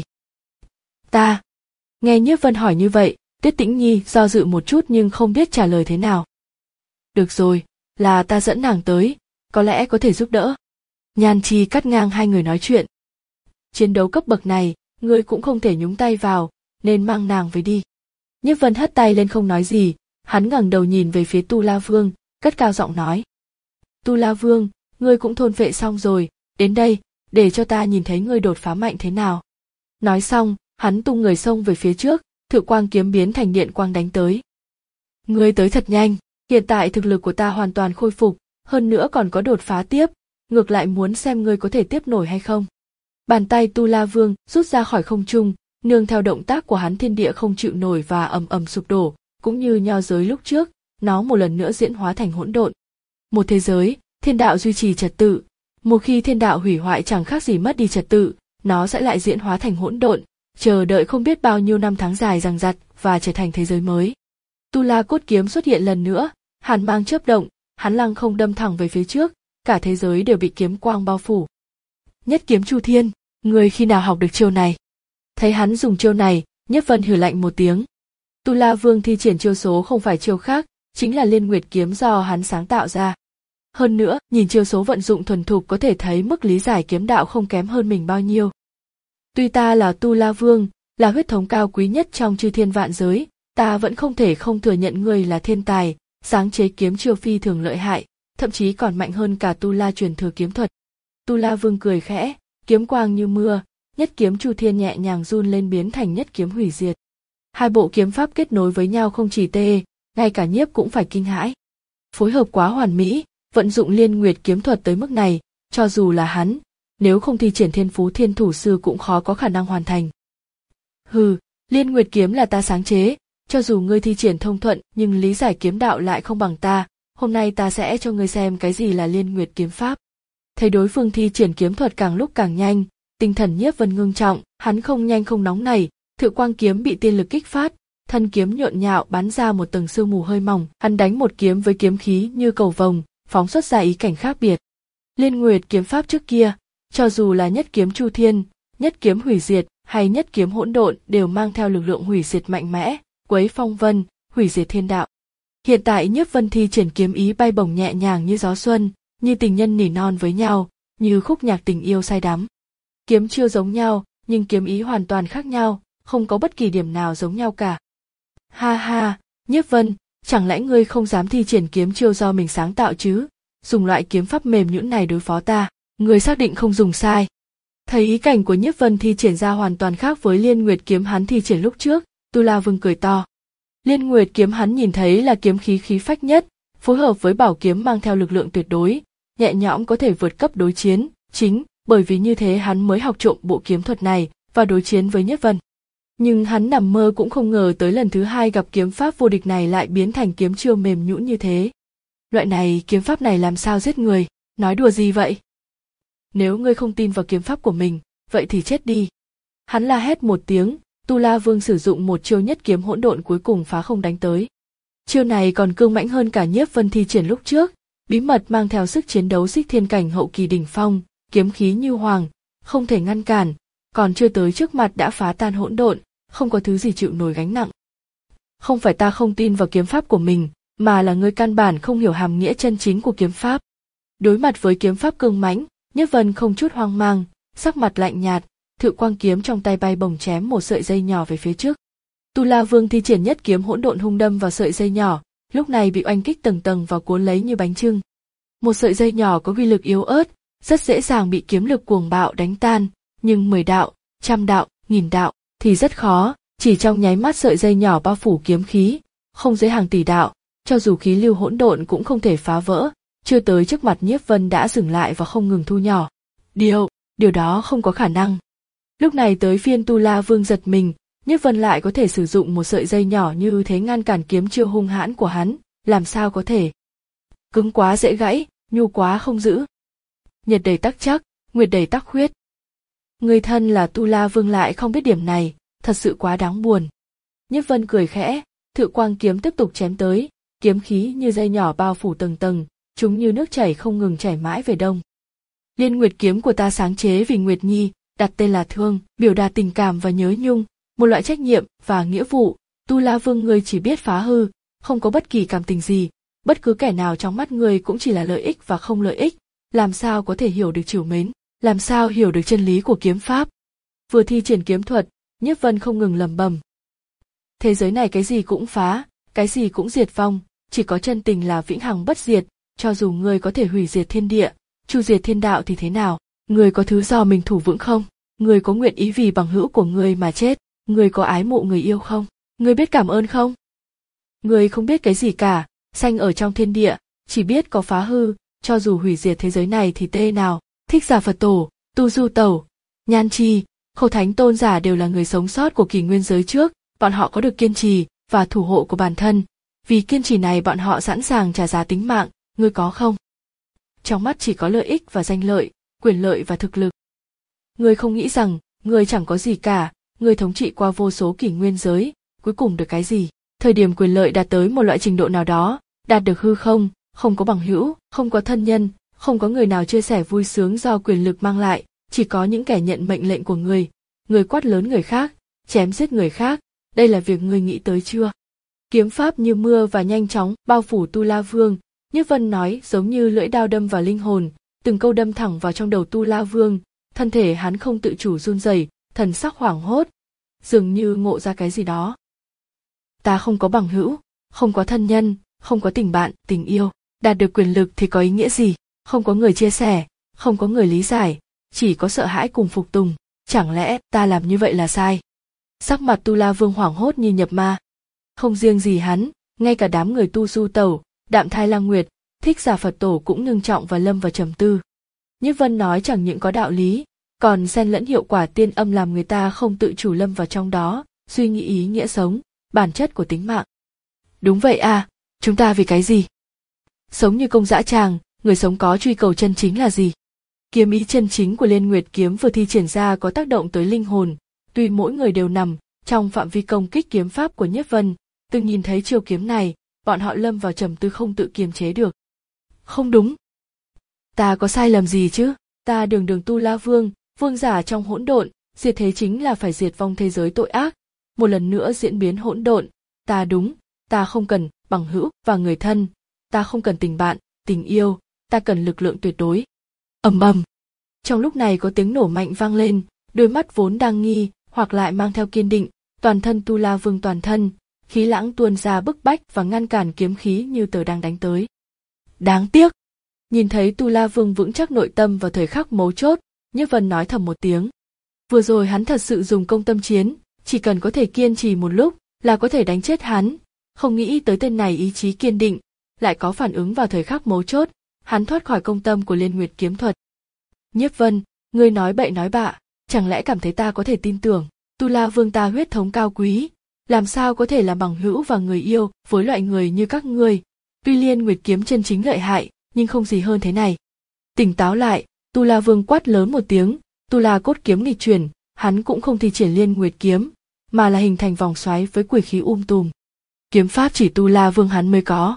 Ta. Nghe Nhiếp Vân hỏi như vậy, Tuyết Tĩnh Nhi do dự một chút nhưng không biết trả lời thế nào. Được rồi, là ta dẫn nàng tới, có lẽ có thể giúp đỡ. Nhan Chi cắt ngang hai người nói chuyện. Chiến đấu cấp bậc này, ngươi cũng không thể nhúng tay vào, nên mang nàng về đi. Nhiếp Vân hất tay lên không nói gì, hắn ngẩng đầu nhìn về phía Tu La Vương, cất cao giọng nói. Tu La Vương, ngươi cũng thôn phệ xong rồi, đến đây, để cho ta nhìn thấy ngươi đột phá mạnh thế nào. Nói xong, hắn tung người xông về phía trước, Thự Quang kiếm biến thành điện quang đánh tới. Ngươi tới thật nhanh, hiện tại thực lực của ta hoàn toàn khôi phục, hơn nữa còn có đột phá tiếp, ngược lại muốn xem ngươi có thể tiếp nổi hay không. Bàn tay Tu La Vương rút ra khỏi không trung, nương theo động tác của hắn thiên địa không chịu nổi và ầm ầm sụp đổ, cũng như nho giới lúc trước, nó một lần nữa diễn hóa thành hỗn độn. Một thế giới, thiên đạo duy trì trật tự, một khi thiên đạo hủy hoại chẳng khác gì mất đi trật tự, nó sẽ lại diễn hóa thành hỗn độn, chờ đợi không biết bao nhiêu năm tháng dài dằng dặc và trở thành thế giới mới. Tu La cốt kiếm xuất hiện lần nữa, hàn mang chớp động, hắn lăng không đâm thẳng về phía trước, cả thế giới đều bị kiếm quang bao phủ. Nhất kiếm Chu Thiên, người khi nào học được chiêu này? Thấy hắn dùng chiêu này, Nhiếp Vân hừ lạnh một tiếng. Tu La Vương thi triển chiêu số không phải chiêu khác, chính là Liên Nguyệt kiếm do hắn sáng tạo ra. Hơn nữa, nhìn chiêu số vận dụng thuần thục có thể thấy mức lý giải kiếm đạo không kém hơn mình bao nhiêu. Tuy ta là Tu La Vương, là huyết thống cao quý nhất trong chư thiên vạn giới, ta vẫn không thể không thừa nhận ngươi là thiên tài, sáng chế kiếm chiêu phi thường lợi hại, thậm chí còn mạnh hơn cả Tu La truyền thừa kiếm thuật. Tu La Vương cười khẽ, kiếm quang như mưa, nhất kiếm Chu Thiên nhẹ nhàng run lên biến thành nhất kiếm hủy diệt. Hai bộ kiếm pháp kết nối với nhau không chỉ tê, ngay cả Nhiếp cũng phải kinh hãi. Phối hợp quá hoàn mỹ, vận dụng Liên Nguyệt kiếm thuật tới mức này, cho dù là hắn, nếu không thi triển thiên phú thiên thủ sư cũng khó có khả năng hoàn thành. Hừ, Liên Nguyệt kiếm là ta sáng chế, cho dù ngươi thi triển thông thuận nhưng lý giải kiếm đạo lại không bằng ta, hôm nay ta sẽ cho ngươi xem cái gì là Liên Nguyệt kiếm pháp. Thấy đối phương thi triển kiếm thuật càng lúc càng nhanh, tinh thần Nhiếp Vân ngưng trọng, hắn không nhanh không nóng nảy, Thự Quang kiếm bị tiên lực kích phát, thân kiếm nhộn nhạo bắn ra một tầng sương mù hơi mỏng, hắn đánh một kiếm với kiếm khí như cầu vồng, phóng xuất ra ý cảnh khác biệt. Liên Nguyệt kiếm pháp trước kia, cho dù là nhất kiếm Chu Thiên, nhất kiếm hủy diệt hay nhất kiếm hỗn độn đều mang theo lực lượng hủy diệt mạnh mẽ, quấy phong vân, hủy diệt thiên đạo. Hiện tại Nhiếp Vân thi triển kiếm ý bay bổng nhẹ nhàng như gió xuân, như tình nhân nỉ non với nhau, như khúc nhạc tình yêu say đắm. Kiếm chiêu giống nhau, nhưng kiếm ý hoàn toàn khác nhau, không có bất kỳ điểm nào giống nhau cả. Ha ha, Nhiếp Vân, chẳng lẽ ngươi không dám thi triển kiếm chiêu do mình sáng tạo chứ? Dùng loại kiếm pháp mềm nhũn này đối phó ta, ngươi xác định không dùng sai. Thấy ý cảnh của Nhiếp Vân thi triển ra hoàn toàn khác với Liên Nguyệt kiếm hắn thi triển lúc trước, Tu La Vương cười to. Liên Nguyệt kiếm hắn nhìn thấy là kiếm khí khí phách nhất, phối hợp với bảo kiếm mang theo lực lượng tuyệt đối, nhẹ nhõm có thể vượt cấp đối chiến, chính bởi vì như thế hắn mới học trộm bộ kiếm thuật này và đối chiến với Nhiếp Vân. Nhưng hắn nằm mơ cũng không ngờ tới lần thứ hai gặp kiếm pháp vô địch này lại biến thành kiếm chiêu mềm nhũn như thế. Loại này kiếm pháp này làm sao giết người, nói đùa gì vậy? Nếu ngươi không tin vào kiếm pháp của mình, vậy thì chết đi. Hắn la hét một tiếng, Tu La Vương sử dụng một chiêu nhất kiếm hỗn độn cuối cùng phá không đánh tới. Chiêu này còn cương mãnh hơn cả Nhiếp Vân thi triển lúc trước, bí mật mang theo sức chiến đấu xích thiên cảnh hậu kỳ đỉnh phong, kiếm khí như hoàng, không thể ngăn cản, còn chưa tới trước mặt đã phá tan hỗn độn, không có thứ gì chịu nổi gánh nặng. Không phải ta không tin vào kiếm pháp của mình, mà là ngươi căn bản không hiểu hàm nghĩa chân chính của kiếm pháp. Đối mặt với kiếm pháp cương mãnh, Nhiếp Vân không chút hoang mang, sắc mặt lạnh nhạt, Thự Quang kiếm trong tay bay bổng chém một sợi dây nhỏ về phía trước. Tu La Vương thi triển nhất kiếm hỗn độn hung đâm vào sợi dây nhỏ, lúc này bị oanh kích tầng tầng và cuốn lấy như bánh chưng. Một sợi dây nhỏ có uy lực yếu ớt, rất dễ dàng bị kiếm lực cuồng bạo đánh tan, nhưng mười đạo, trăm đạo, nghìn đạo thì rất khó, chỉ trong nháy mắt sợi dây nhỏ bao phủ kiếm khí, không dưới hàng tỷ đạo, cho dù khí lưu hỗn độn cũng không thể phá vỡ, chưa tới trước mặt Nhiếp Vân đã dừng lại và không ngừng thu nhỏ. Điều, điều đó không có khả năng. Lúc này tới phiên Tu La Vương giật mình, Nhiếp Vân lại có thể sử dụng một sợi dây nhỏ như thế ngăn cản kiếm chiêu hung hãn của hắn, làm sao có thể? Cứng quá dễ gãy, nhu quá không giữ. Nhật đầy tắc chắc, nguyệt đầy tắc khuyết. Người thân là Tu La Vương lại không biết điểm này, thật sự quá đáng buồn. Nhiếp Vân cười khẽ, Thự Quang kiếm tiếp tục chém tới, kiếm khí như dây nhỏ bao phủ tầng tầng, chúng như nước chảy không ngừng chảy mãi về đông. Liên Nguyệt kiếm của ta sáng chế vì Nguyệt Nhi, đặt tên là Thương, biểu đạt tình cảm và nhớ nhung, một loại trách nhiệm và nghĩa vụ. Tu La Vương ngươi chỉ biết phá hư, không có bất kỳ cảm tình gì, bất cứ kẻ nào trong mắt ngươi cũng chỉ là lợi ích và không lợi ích, làm sao có thể hiểu được trìu mến, làm sao hiểu được chân lý của kiếm pháp. Vừa thi triển kiếm thuật, Nhiếp Vân không ngừng lẩm bẩm. Thế giới này cái gì cũng phá, cái gì cũng diệt vong, chỉ có chân tình là vĩnh hằng bất diệt, cho dù ngươi có thể hủy diệt thiên địa, chu diệt thiên đạo thì thế nào, ngươi có thứ do mình thủ vững không? Ngươi có nguyện ý vì bằng hữu của ngươi mà chết, ngươi có ái mộ người yêu không? Ngươi biết cảm ơn không? Ngươi không biết cái gì cả, sanh ở trong thiên địa, chỉ biết có phá hư, cho dù hủy diệt thế giới này thì tê nào. Thích Giả Phật Tổ, Tu Du Tẩu, Nhan Chi, Khâu Thánh Tôn giả đều là người sống sót của kỷ nguyên giới trước, bọn họ có được kiên trì và thủ hộ của bản thân, vì kiên trì này bọn họ sẵn sàng trả giá tính mạng, ngươi có không? Trong mắt chỉ có lợi ích và danh lợi, quyền lợi và thực lực. Ngươi không nghĩ rằng, ngươi chẳng có gì cả, ngươi thống trị qua vô số kỷ nguyên giới, cuối cùng được cái gì? Thời điểm quyền lợi đạt tới một loại trình độ nào đó, đạt được hư không, không có bằng hữu, không có thân nhân, không có người nào chia sẻ vui sướng do quyền lực mang lại, chỉ có những kẻ nhận mệnh lệnh của ngươi, ngươi quát lớn người khác, chém giết người khác, đây là việc ngươi nghĩ tới chưa? Kiếm pháp như mưa và nhanh chóng bao phủ Tu La Vương, Nhiếp Vân nói giống như lưỡi dao đâm vào linh hồn, từng câu đâm thẳng vào trong đầu Tu La Vương, thân thể hắn không tự chủ run rẩy, thần sắc hoảng hốt, dường như ngộ ra cái gì đó. Ta không có bằng hữu, không có thân nhân, không có tình bạn, tình yêu, đạt được quyền lực thì có ý nghĩa gì? Không có người chia sẻ, không có người lý giải, chỉ có sợ hãi cùng phục tùng, chẳng lẽ ta làm như vậy là sai? Sắc mặt Tu La Vương hoảng hốt như nhập ma. Không riêng gì hắn, ngay cả đám người Tu Du Tẩu, Đạm Thai Lang Nguyệt, Thích Giả Phật Tổ cũng ngưng trọng và lâm vào trầm tư. Nhiếp Vân nói chẳng những có đạo lý, còn xen lẫn hiệu quả tiên âm làm người ta không tự chủ lâm vào trong đó, suy nghĩ ý nghĩa sống, bản chất của tính mạng. Đúng vậy à, chúng ta vì cái gì? Sống như công dã tràng, người sống có truy cầu chân chính là gì? Kiếm ý chân chính của Liên Nguyệt kiếm vừa thi triển ra có tác động tới linh hồn, tuy mỗi người đều nằm trong phạm vi công kích kiếm pháp của Nhiếp Vân, từng nhìn thấy chiêu kiếm này, bọn họ lâm vào trầm tư không tự kiềm chế được. Không đúng. Ta có sai lầm gì chứ? Ta đường đường Tu La Vương, vương giả trong hỗn độn, diệt thế chính là phải diệt vong thế giới tội ác, một lần nữa diễn biến hỗn độn, ta đúng, ta không cần bằng hữu và người thân. Ta không cần tình bạn, tình yêu, ta cần lực lượng tuyệt đối. Ầm ầm. Trong lúc này có tiếng nổ mạnh vang lên, đôi mắt vốn đang nghi hoặc lại mang theo kiên định, toàn thân Tu La Vương toàn thân, khí lãng tuôn ra bức bách và ngăn cản kiếm khí như tờ đang đánh tới. Đáng tiếc. Nhìn thấy Tu La Vương vững chắc nội tâm vào thời khắc mấu chốt, Nhiếp Vân nói thầm một tiếng. Vừa rồi hắn thật sự dùng công tâm chiến, chỉ cần có thể kiên trì một lúc là có thể đánh chết hắn, không nghĩ tới tên này ý chí kiên định, lại có phản ứng vào thời khắc mấu chốt, hắn thoát khỏi công tâm của Liên Nguyệt kiếm thuật. Nhiếp Vân, ngươi nói bậy nói bạ, chẳng lẽ cảm thấy ta có thể tin tưởng? Tu La Vương ta huyết thống cao quý, làm sao có thể là bằng hữu và người yêu với loại người như các ngươi? Tuy Liên Nguyệt kiếm chân chính lợi hại, nhưng không gì hơn thế này. Tỉnh táo lại, Tu La Vương quát lớn một tiếng, Tu La cốt kiếm nghịch chuyển, hắn cũng không thi triển Liên Nguyệt kiếm, mà là hình thành vòng xoáy với quỷ khí um tùm. Kiếm pháp chỉ Tu La Vương hắn mới có.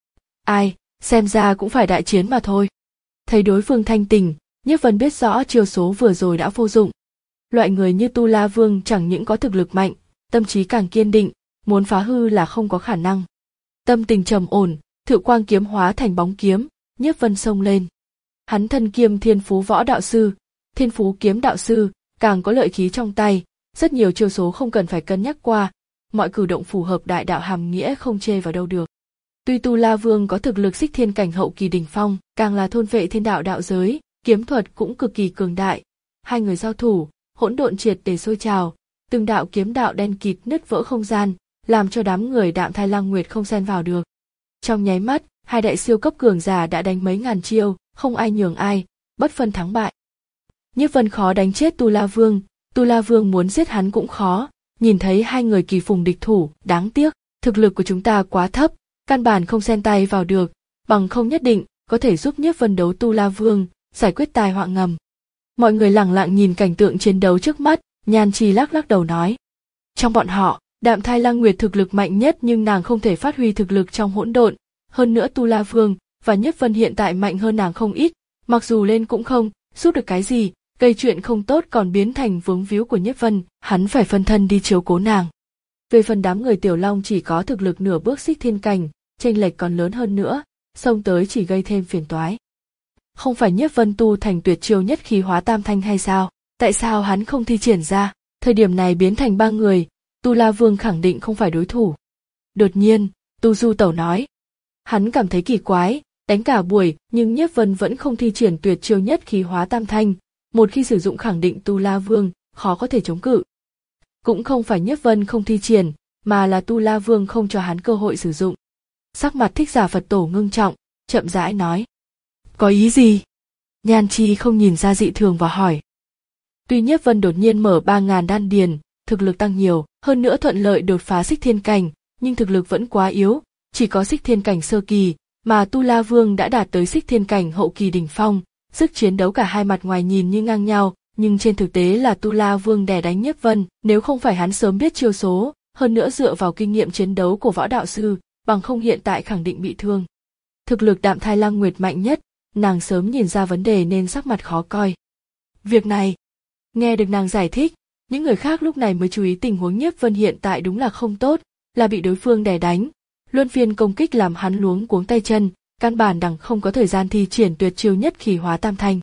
Ai, xem ra cũng phải đại chiến mà thôi. Thấy đối phương thanh tình, Nhiếp Vân biết rõ chiêu số vừa rồi đã vô dụng. Loại người như Tu La Vương chẳng những có thực lực mạnh, tâm trí càng kiên định, muốn phá hư là không có khả năng. Tâm tình trầm ổn, Thự Quang kiếm hóa thành bóng kiếm, Nhiếp Vân xông lên. Hắn thân kiêm Thiên Phú Võ Đạo Sư, Thiên Phú Kiếm Đạo Sư, càng có lợi khí trong tay, rất nhiều chiêu số không cần phải cân nhắc qua, mọi cử động phù hợp đại đạo hàm nghĩa không chê vào đâu được. Tuy Tu La Vương có thực lực xích thiên cảnh hậu kỳ đỉnh phong, càng là thôn vệ thiên đạo đạo giới, kiếm thuật cũng cực kỳ cường đại. Hai người giao thủ, hỗn độn triệt để sôi trào, từng đạo kiếm đạo đen kịt nứt vỡ không gian, làm cho đám người Đạm Thai Lang Nguyệt không xen vào được. Trong nháy mắt, hai đại siêu cấp cường giả đã đánh mấy ngàn chiêu, không ai nhường ai, bất phân thắng bại. Nhiếp Vân khó đánh chết Tu La Vương, Tu La Vương muốn giết hắn cũng khó, nhìn thấy hai người kỳ phùng địch thủ, đáng tiếc, thực lực của chúng ta quá thấp, căn bản không xen tay vào được, bằng không nhất định có thể giúp Nhiếp Vân đấu Tu La Vương, giải quyết tai họa ngầm. Mọi người lẳng lặng nhìn cảnh tượng chiến đấu trước mắt, Nhan Chi lắc lắc đầu nói. Trong bọn họ, Đạm Thai Lang Nguyệt thực lực mạnh nhất nhưng nàng không thể phát huy thực lực trong hỗn độn, hơn nữa Tu La Vương và Nhiếp Vân hiện tại mạnh hơn nàng không ít, mặc dù lên cũng không giúp được cái gì, gây chuyện không tốt còn biến thành vướng víu của Nhiếp Vân, hắn phải phân thân đi chiếu cố nàng. Về phần đám người Tiểu Long chỉ có thực lực nửa bước xích thiên cảnh, chênh lệch còn lớn hơn nữa, xông tới chỉ gây thêm phiền toái. Không phải Nhiếp Vân tu thành tuyệt chiêu nhất khí hóa tam thanh hay sao? Tại sao hắn không thi triển ra? Thời điểm này biến thành ba người, Tu La Vương khẳng định không phải đối thủ. Đột nhiên, Tu Du Tẩu nói. Hắn cảm thấy kỳ quái, đánh cả buổi nhưng Nhiếp Vân vẫn không thi triển tuyệt chiêu nhất khí hóa tam thanh, một khi sử dụng khẳng định Tu La Vương khó có thể chống cự. Cũng không phải Nhiếp Vân không thi triển, mà là Tu La Vương không cho hắn cơ hội sử dụng. Sắc mặt Thích Giả Phật Tổ ngưng trọng, chậm rãi nói. Có ý gì? Nhan Chi không nhìn ra dị thường và hỏi. Tuy Nhiếp Vân đột nhiên mở ba ngàn đan điền, thực lực tăng nhiều, hơn nữa thuận lợi đột phá xích thiên cảnh, nhưng thực lực vẫn quá yếu, chỉ có xích thiên cảnh sơ kỳ, mà Tu La Vương đã đạt tới xích thiên cảnh hậu kỳ đỉnh phong, sức chiến đấu cả hai mặt ngoài nhìn như ngang nhau, nhưng trên thực tế là Tu La Vương đè đánh Nhiếp Vân, nếu không phải hắn sớm biết chiêu số, hơn nữa dựa vào kinh nghiệm chiến đấu của võ đạo sư, bằng không hiện tại khẳng định bị thương. Thực lực Đạm Thai Lang Nguyệt mạnh nhất, nàng sớm nhìn ra vấn đề nên sắc mặt khó coi. Việc này, nghe được nàng giải thích, những người khác lúc này mới chú ý tình huống Nhiếp Vân hiện tại đúng là không tốt, là bị đối phương đè đánh, luân phiên công kích làm hắn luống cuống tay chân, căn bản đằng không có thời gian thi triển tuyệt chiêu nhất khí hóa tam thanh.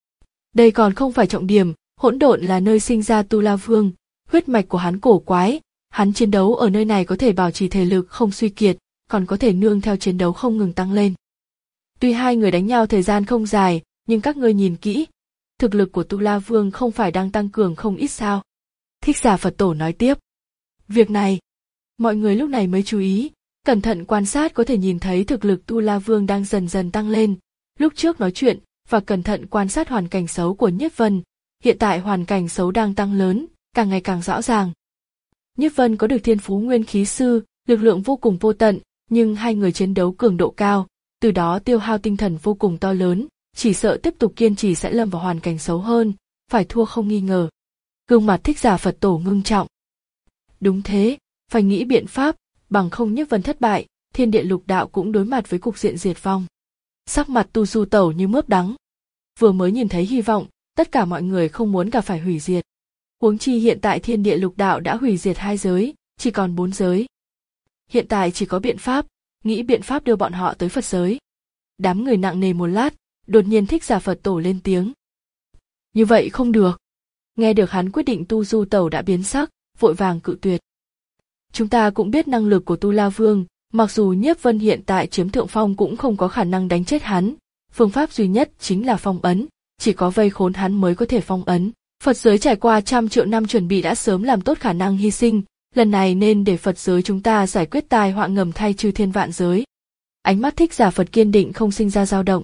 Đây còn không phải trọng điểm, hỗn độn là nơi sinh ra Tu La Vương, huyết mạch của hắn cổ quái, hắn chiến đấu ở nơi này có thể bảo trì thể lực không suy kiệt, còn có thể nương theo chiến đấu không ngừng tăng lên. Tuy hai người đánh nhau thời gian không dài, nhưng các ngươi nhìn kỹ, thực lực của Tu La Vương không phải đang tăng cường không ít sao? Thích Giả Phật Tổ nói tiếp. Việc này, mọi người lúc này mới chú ý, cẩn thận quan sát có thể nhìn thấy thực lực Tu La Vương đang dần dần tăng lên. Lúc trước nói chuyện và cẩn thận quan sát hoàn cảnh xấu của Nhiếp Vân, hiện tại hoàn cảnh xấu đang tăng lớn, càng ngày càng rõ ràng. Nhiếp Vân có được thiên phú nguyên khí sư, lực lượng vô cùng vô tận, nhưng hai người chiến đấu cường độ cao, từ đó tiêu hao tinh thần vô cùng to lớn, chỉ sợ tiếp tục kiên trì sẽ lâm vào hoàn cảnh xấu hơn, phải thua không nghi ngờ. Gương mặt Thích Giả Phật Tổ ngưng trọng. Đúng thế, phải nghĩ biện pháp, bằng không Nhiếp Vân thất bại, thiên địa lục đạo cũng đối mặt với cục diện diệt vong. Sắc mặt Tu Du Tẩu như mướp đắng. Vừa mới nhìn thấy hy vọng, tất cả mọi người không muốn cả phải hủy diệt. Huống chi hiện tại thiên địa lục đạo đã hủy diệt hai giới, chỉ còn bốn giới. Hiện tại chỉ có biện pháp, nghĩ biện pháp đưa bọn họ tới Phật giới. Đám người nặng nề một lát, đột nhiên Thích Giả Phật Tổ lên tiếng. Như vậy không được. Nghe được hắn quyết định, Tu Du Tẩu đã biến sắc, vội vàng cự tuyệt. Chúng ta cũng biết năng lực của Tu La Vương, mặc dù Nhiếp Vân hiện tại chiếm thượng phong cũng không có khả năng đánh chết hắn. Phương pháp duy nhất chính là phong ấn, chỉ có vây khốn hắn mới có thể phong ấn. Phật giới trải qua trăm triệu năm chuẩn bị đã sớm làm tốt khả năng hy sinh, lần này nên để Phật giới chúng ta giải quyết tai họa ngầm thay chư thiên vạn giới. Ánh mắt Thích Giả Phật kiên định không sinh ra dao động.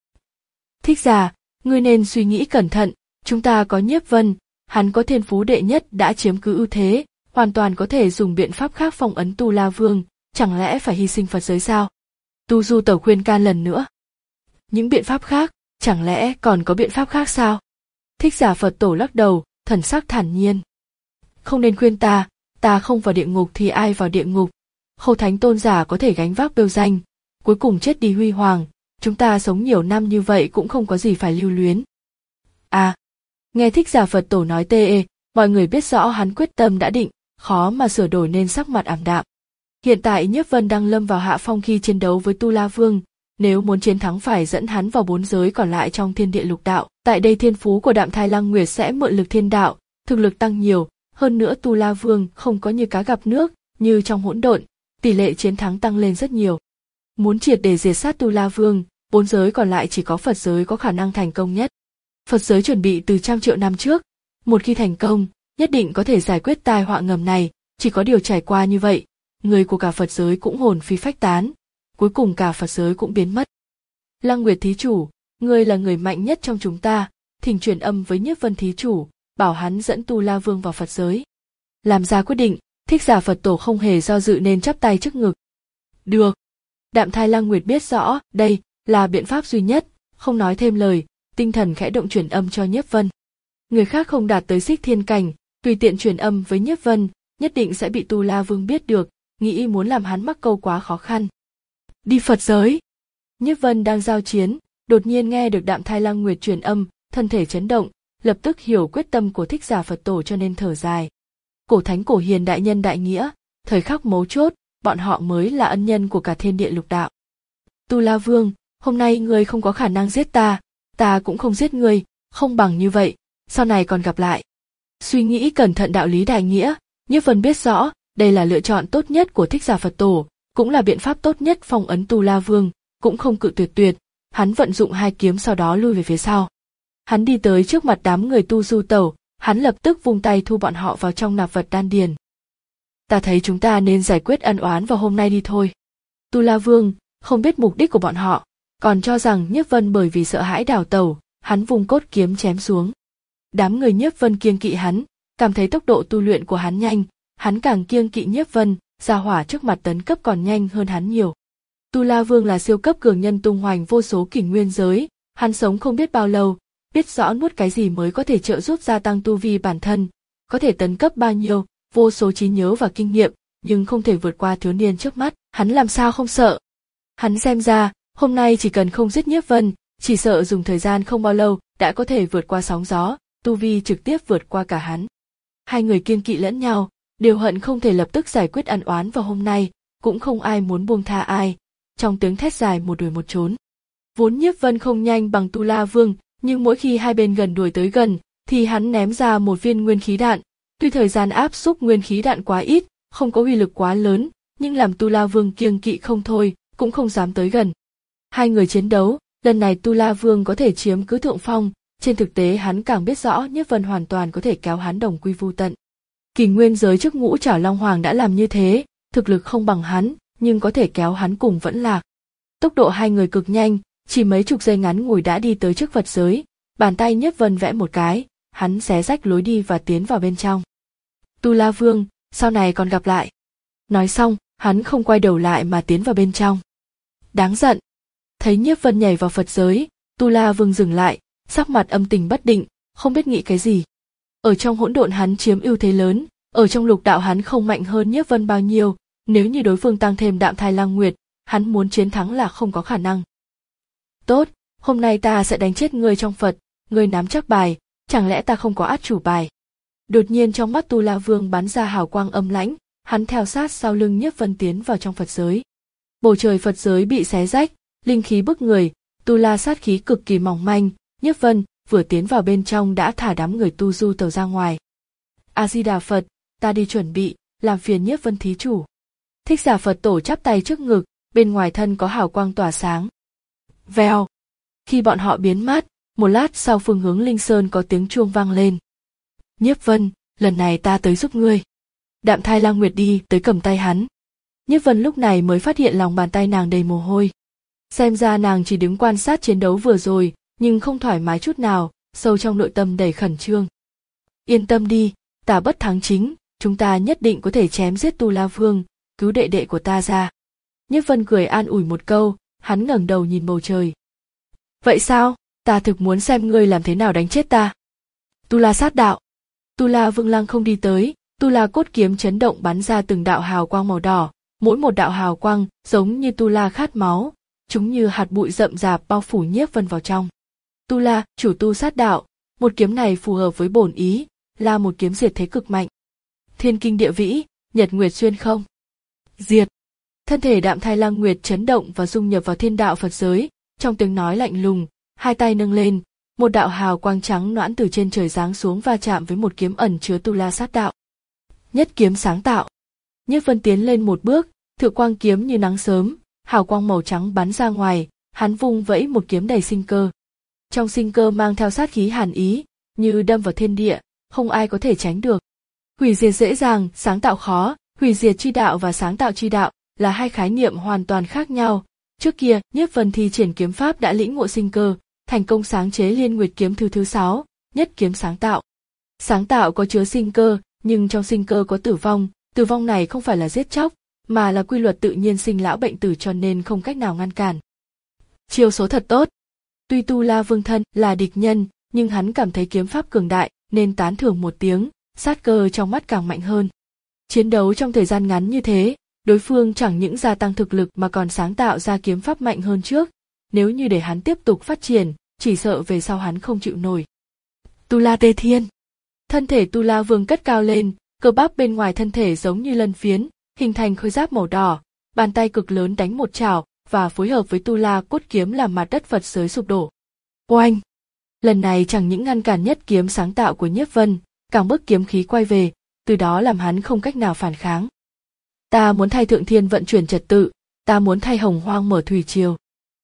Thích Giả, ngươi nên suy nghĩ cẩn thận, chúng ta có Nhiếp Vân, hắn có thiên phú đệ nhất đã chiếm cứ ưu thế, hoàn toàn có thể dùng biện pháp khác phong ấn Tu La Vương, chẳng lẽ phải hy sinh Phật giới sao? Tu Du Tẩu khuyên can lần nữa. Những biện pháp khác, chẳng lẽ còn có biện pháp khác sao? Thích Giả Phật Tổ lắc đầu, thần sắc thản nhiên. Không nên khuyên ta, ta không vào địa ngục thì ai vào địa ngục. Khâu Thánh Tôn giả có thể gánh vác bêu danh, cuối cùng chết đi huy hoàng, chúng ta sống nhiều năm như vậy cũng không có gì phải lưu luyến. À, nghe Thích Giả Phật Tổ nói tê, mọi người biết rõ hắn quyết tâm đã định, khó mà sửa đổi nên sắc mặt ảm đạm. Hiện tại Nhiếp Vân đang lâm vào hạ phong khi chiến đấu với Tu La Vương, nếu muốn chiến thắng phải dẫn hắn vào bốn giới còn lại trong thiên địa lục đạo. Tại đây thiên phú của Đạm Thai Lăng Nguyệt sẽ mượn lực thiên đạo, thực lực tăng nhiều, hơn nữa Tu La Vương không có như cá gặp nước, như trong hỗn độn, tỷ lệ chiến thắng tăng lên rất nhiều. Muốn triệt để diệt sát Tu La Vương, bốn giới còn lại chỉ có Phật giới có khả năng thành công nhất. Phật giới chuẩn bị từ trăm triệu năm trước, một khi thành công, nhất định có thể giải quyết tai họa ngầm này, chỉ có điều trải qua như vậy, người của cả Phật giới cũng hồn phi phách tán, cuối cùng cả Phật giới cũng biến mất. Lăng Nguyệt thí chủ, ngươi là người mạnh nhất trong chúng ta, thỉnh truyền âm với Nhiếp Vân thí chủ, bảo hắn dẫn Tu La Vương vào Phật giới. Làm ra quyết định, Thích Giả Phật Tổ không hề do dự nên chắp tay trước ngực. Được. Đạm Thai Lăng Nguyệt biết rõ, đây là biện pháp duy nhất, không nói thêm lời, tinh thần khẽ động truyền âm cho Nhiếp Vân. Người khác không đạt tới Xích Thiên cảnh, tùy tiện truyền âm với Nhiếp Vân, nhất định sẽ bị Tu La Vương biết được, nghĩ muốn làm hắn mắc câu quá khó khăn. Đi Phật giới. Nhiếp Vân đang giao chiến, đột nhiên nghe được Đạm Thai Lăng Nguyệt truyền âm, thân thể chấn động, lập tức hiểu quyết tâm của Thích Giả Phật Tổ cho nên thở dài. Cổ Thánh Cổ Hiền đại nhân đại nghĩa, thời khắc mấu chốt, bọn họ mới là ân nhân của cả thiên địa lục đạo. Tu La Vương, hôm nay ngươi không có khả năng giết ta, ta cũng không giết ngươi, không bằng như vậy, sau này còn gặp lại. Suy nghĩ cẩn thận đạo lý đại nghĩa, Nhiếp Vân biết rõ, đây là lựa chọn tốt nhất của Thích Giả Phật Tổ, cũng là biện pháp tốt nhất phong ấn Tu La Vương, cũng không cự tuyệt tuyệt, hắn vận dụng hai kiếm sau đó lui về phía sau. Hắn đi tới trước mặt đám người Tu Du Tẩu, hắn lập tức vung tay thu bọn họ vào trong nạp vật đan điền. Ta thấy chúng ta nên giải quyết ân oán vào hôm nay đi thôi. Tu La Vương không biết mục đích của bọn họ, còn cho rằng Nhiếp Vân bởi vì sợ hãi đào tẩu, hắn vung cốt kiếm chém xuống. Đám người Nhiếp Vân kiêng kỵ hắn, cảm thấy tốc độ tu luyện của hắn nhanh, hắn càng kiêng kỵ Nhiếp Vân, gia hỏa trước mặt tấn cấp còn nhanh hơn hắn nhiều. Tu La Vương là siêu cấp cường nhân tung hoành vô số kỷ nguyên giới, hắn sống không biết bao lâu, biết rõ nuốt cái gì mới có thể trợ giúp gia tăng tu vi bản thân, có thể tấn cấp bao nhiêu, vô số trí nhớ và kinh nghiệm, nhưng không thể vượt qua thiếu niên trước mắt, hắn làm sao không sợ. Hắn xem ra, hôm nay chỉ cần không giết Nhiếp Vân, chỉ sợ dùng thời gian không bao lâu đã có thể vượt qua sóng gió, tu vi trực tiếp vượt qua cả hắn. Hai người kiêng kỵ lẫn nhau, đều hận không thể lập tức giải quyết ân oán vào hôm nay, cũng không ai muốn buông tha ai. Trong tiếng thét dài một đuổi một trốn. Vốn Nhiếp Vân không nhanh bằng Tu La Vương, nhưng mỗi khi hai bên gần đuổi tới gần, thì hắn ném ra một viên nguyên khí đạn. Tuy thời gian áp xúc nguyên khí đạn quá ít, không có uy lực quá lớn, nhưng làm Tu La Vương kiêng kỵ không thôi, cũng không dám tới gần. Hai người chiến đấu, lần này Tu La Vương có thể chiếm cứ thượng phong, trên thực tế hắn càng biết rõ Nhiếp Vân hoàn toàn có thể kéo hắn đồng quy vu tận. Kỷ nguyên giới trước Ngũ Trảo Long Hoàng đã làm như thế, thực lực không bằng hắn, nhưng có thể kéo hắn cùng vẫn lạc. Tốc độ hai người cực nhanh, chỉ mấy chục giây ngắn ngủi đã đi tới trước Phật giới, bàn tay Nhiếp Vân vẽ một cái, hắn xé rách lối đi và tiến vào bên trong. Tu La Vương, sau này còn gặp lại. Nói xong, hắn không quay đầu lại mà tiến vào bên trong. Đáng giận. Thấy Nhiếp Vân nhảy vào Phật giới, Tu La Vương dừng lại, sắc mặt âm tình bất định, không biết nghĩ cái gì. Ở trong hỗn độn hắn chiếm ưu thế lớn, ở trong lục đạo hắn không mạnh hơn Nhiếp Vân bao nhiêu, nếu như đối phương tăng thêm Đạm Thai Lăng Nguyệt, hắn muốn chiến thắng là không có khả năng. Tốt, hôm nay ta sẽ đánh chết ngươi trong Phật, ngươi nắm chắc bài, chẳng lẽ ta không có át chủ bài. Đột nhiên trong mắt Tu La Vương bắn ra hào quang âm lãnh, hắn theo sát sau lưng Nhiếp Vân tiến vào trong Phật giới. Bầu trời Phật giới bị xé rách, linh khí bức người, tu la sát khí cực kỳ mỏng manh. Nhiếp Vân vừa tiến vào bên trong đã thả đám người tu du tàu ra ngoài. A Di Đà Phật, ta đi chuẩn bị, làm phiền Nhiếp Vân thí chủ. Thích Giả Phật tổ chắp tay trước ngực, bên ngoài thân có hào quang tỏa sáng. Vèo. Khi bọn họ biến mất, một lát sau phương hướng Linh Sơn có tiếng chuông vang lên. Nhiếp Vân, lần này ta tới giúp ngươi. Đạm Thai Lang Nguyệt đi tới cầm tay hắn. Nhiếp Vân lúc này mới phát hiện lòng bàn tay nàng đầy mồ hôi. Xem ra nàng chỉ đứng quan sát chiến đấu vừa rồi, nhưng không thoải mái chút nào, sâu trong nội tâm đầy khẩn trương. Yên tâm đi, ta bất thắng chính, chúng ta nhất định có thể chém giết Tu La Vương, cứu đệ đệ của ta ra. Nhiếp Vân cười an ủi một câu, hắn ngẩng đầu nhìn bầu trời. Vậy sao, ta thực muốn xem ngươi làm thế nào đánh chết ta. Tu La sát đạo. Tu La Vương lăng không đi tới, Tu La cốt kiếm chấn động bắn ra từng đạo hào quang màu đỏ, mỗi một đạo hào quang giống như Tu La khát máu, chúng như hạt bụi rậm rạp bao phủ Nhiếp Vân vào trong. Tu La, chủ tu sát đạo, một kiếm này phù hợp với bổn ý, là một kiếm diệt thế cực mạnh. Thiên kinh địa vĩ, nhật nguyệt xuyên không. Diệt. Thân thể Đạm Thai Lang Nguyệt chấn động và dung nhập vào thiên đạo Phật giới, trong tiếng nói lạnh lùng, hai tay nâng lên, một đạo hào quang trắng nõn từ trên trời giáng xuống va chạm với một kiếm ẩn chứa Tu La sát đạo. Nhất kiếm sáng tạo. Nhiếp Vân tiến lên một bước, thượng quang kiếm như nắng sớm, hào quang màu trắng bắn ra ngoài, hắn vung vẫy một kiếm đầy sinh cơ. Trong sinh cơ mang theo sát khí hàn ý, như đâm vào thiên địa, không ai có thể tránh được. Hủy diệt dễ dàng, sáng tạo khó, hủy diệt chi đạo và sáng tạo chi đạo là hai khái niệm hoàn toàn khác nhau. Trước kia, Nhiếp Vân thi triển kiếm pháp đã lĩnh ngộ sinh cơ, thành công sáng chế Liên Nguyệt kiếm thứ thứ sáu, nhất kiếm sáng tạo. Sáng tạo có chứa sinh cơ, nhưng trong sinh cơ có tử vong, tử vong này không phải là giết chóc, mà là quy luật tự nhiên sinh lão bệnh tử cho nên không cách nào ngăn cản. Chiêu số thật tốt. Tuy Tu La Vương thân là địch nhân, nhưng hắn cảm thấy kiếm pháp cường đại, nên tán thưởng một tiếng, sát cơ trong mắt càng mạnh hơn. Chiến đấu trong thời gian ngắn như thế, đối phương chẳng những gia tăng thực lực mà còn sáng tạo ra kiếm pháp mạnh hơn trước, nếu như để hắn tiếp tục phát triển, chỉ sợ về sau hắn không chịu nổi. Tu La Tê Thiên. Thân thể Tu La Vương cất cao lên, cơ bắp bên ngoài thân thể giống như lân phiến, hình thành khôi giáp màu đỏ, bàn tay cực lớn đánh một chảo và phối hợp với Tu La cốt kiếm làm mặt đất Phật giới sụp đổ. Oanh! Lần này chẳng những ngăn cản nhất kiếm sáng tạo của Nhiếp Vân, càng bức kiếm khí quay về, từ đó làm hắn không cách nào phản kháng. Ta muốn thay Thượng Thiên vận chuyển trật tự, ta muốn thay Hồng Hoang mở thủy triều.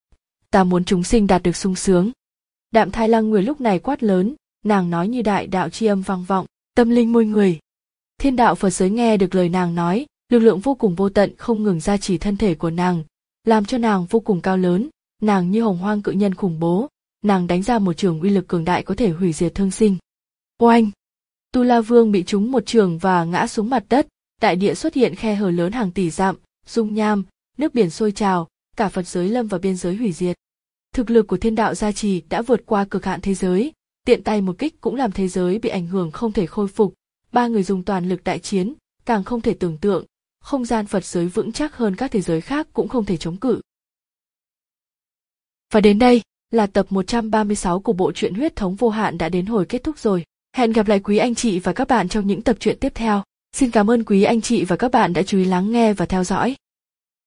Ta muốn chúng sinh đạt được sung sướng. Đạm Thai Lang Nguyệt lúc này quát lớn, nàng nói như đại đạo chi âm vang vọng, tâm linh môi người. Thiên đạo Phật giới nghe được lời nàng nói, lực lượng vô cùng vô tận không ngừng gia trì thân thể của nàng, làm cho nàng vô cùng cao lớn, nàng như Hồng Hoang cự nhân khủng bố, nàng đánh ra một trường uy lực cường đại có thể hủy diệt thương sinh. Oanh! Tu La Vương bị trúng một trường và ngã xuống mặt đất, đại địa xuất hiện khe hở lớn hàng tỷ dặm, dung nham, nước biển sôi trào, cả Phật giới lâm vào biên giới hủy diệt. Thực lực của thiên đạo gia trì đã vượt qua cực hạn thế giới, tiện tay một kích cũng làm thế giới bị ảnh hưởng không thể khôi phục, ba người dùng toàn lực đại chiến, càng không thể tưởng tượng, không gian Phật giới vững chắc hơn các thế giới khác cũng không thể chống cự. Và đến đây là tập một trăm ba mươi sáu của bộ truyện Huyết thống vô hạn đã đến hồi kết thúc rồi. Hẹn gặp lại quý anh chị và các bạn trong những tập truyện tiếp theo. Xin cảm ơn quý anh chị và các bạn đã chú ý lắng nghe và theo dõi.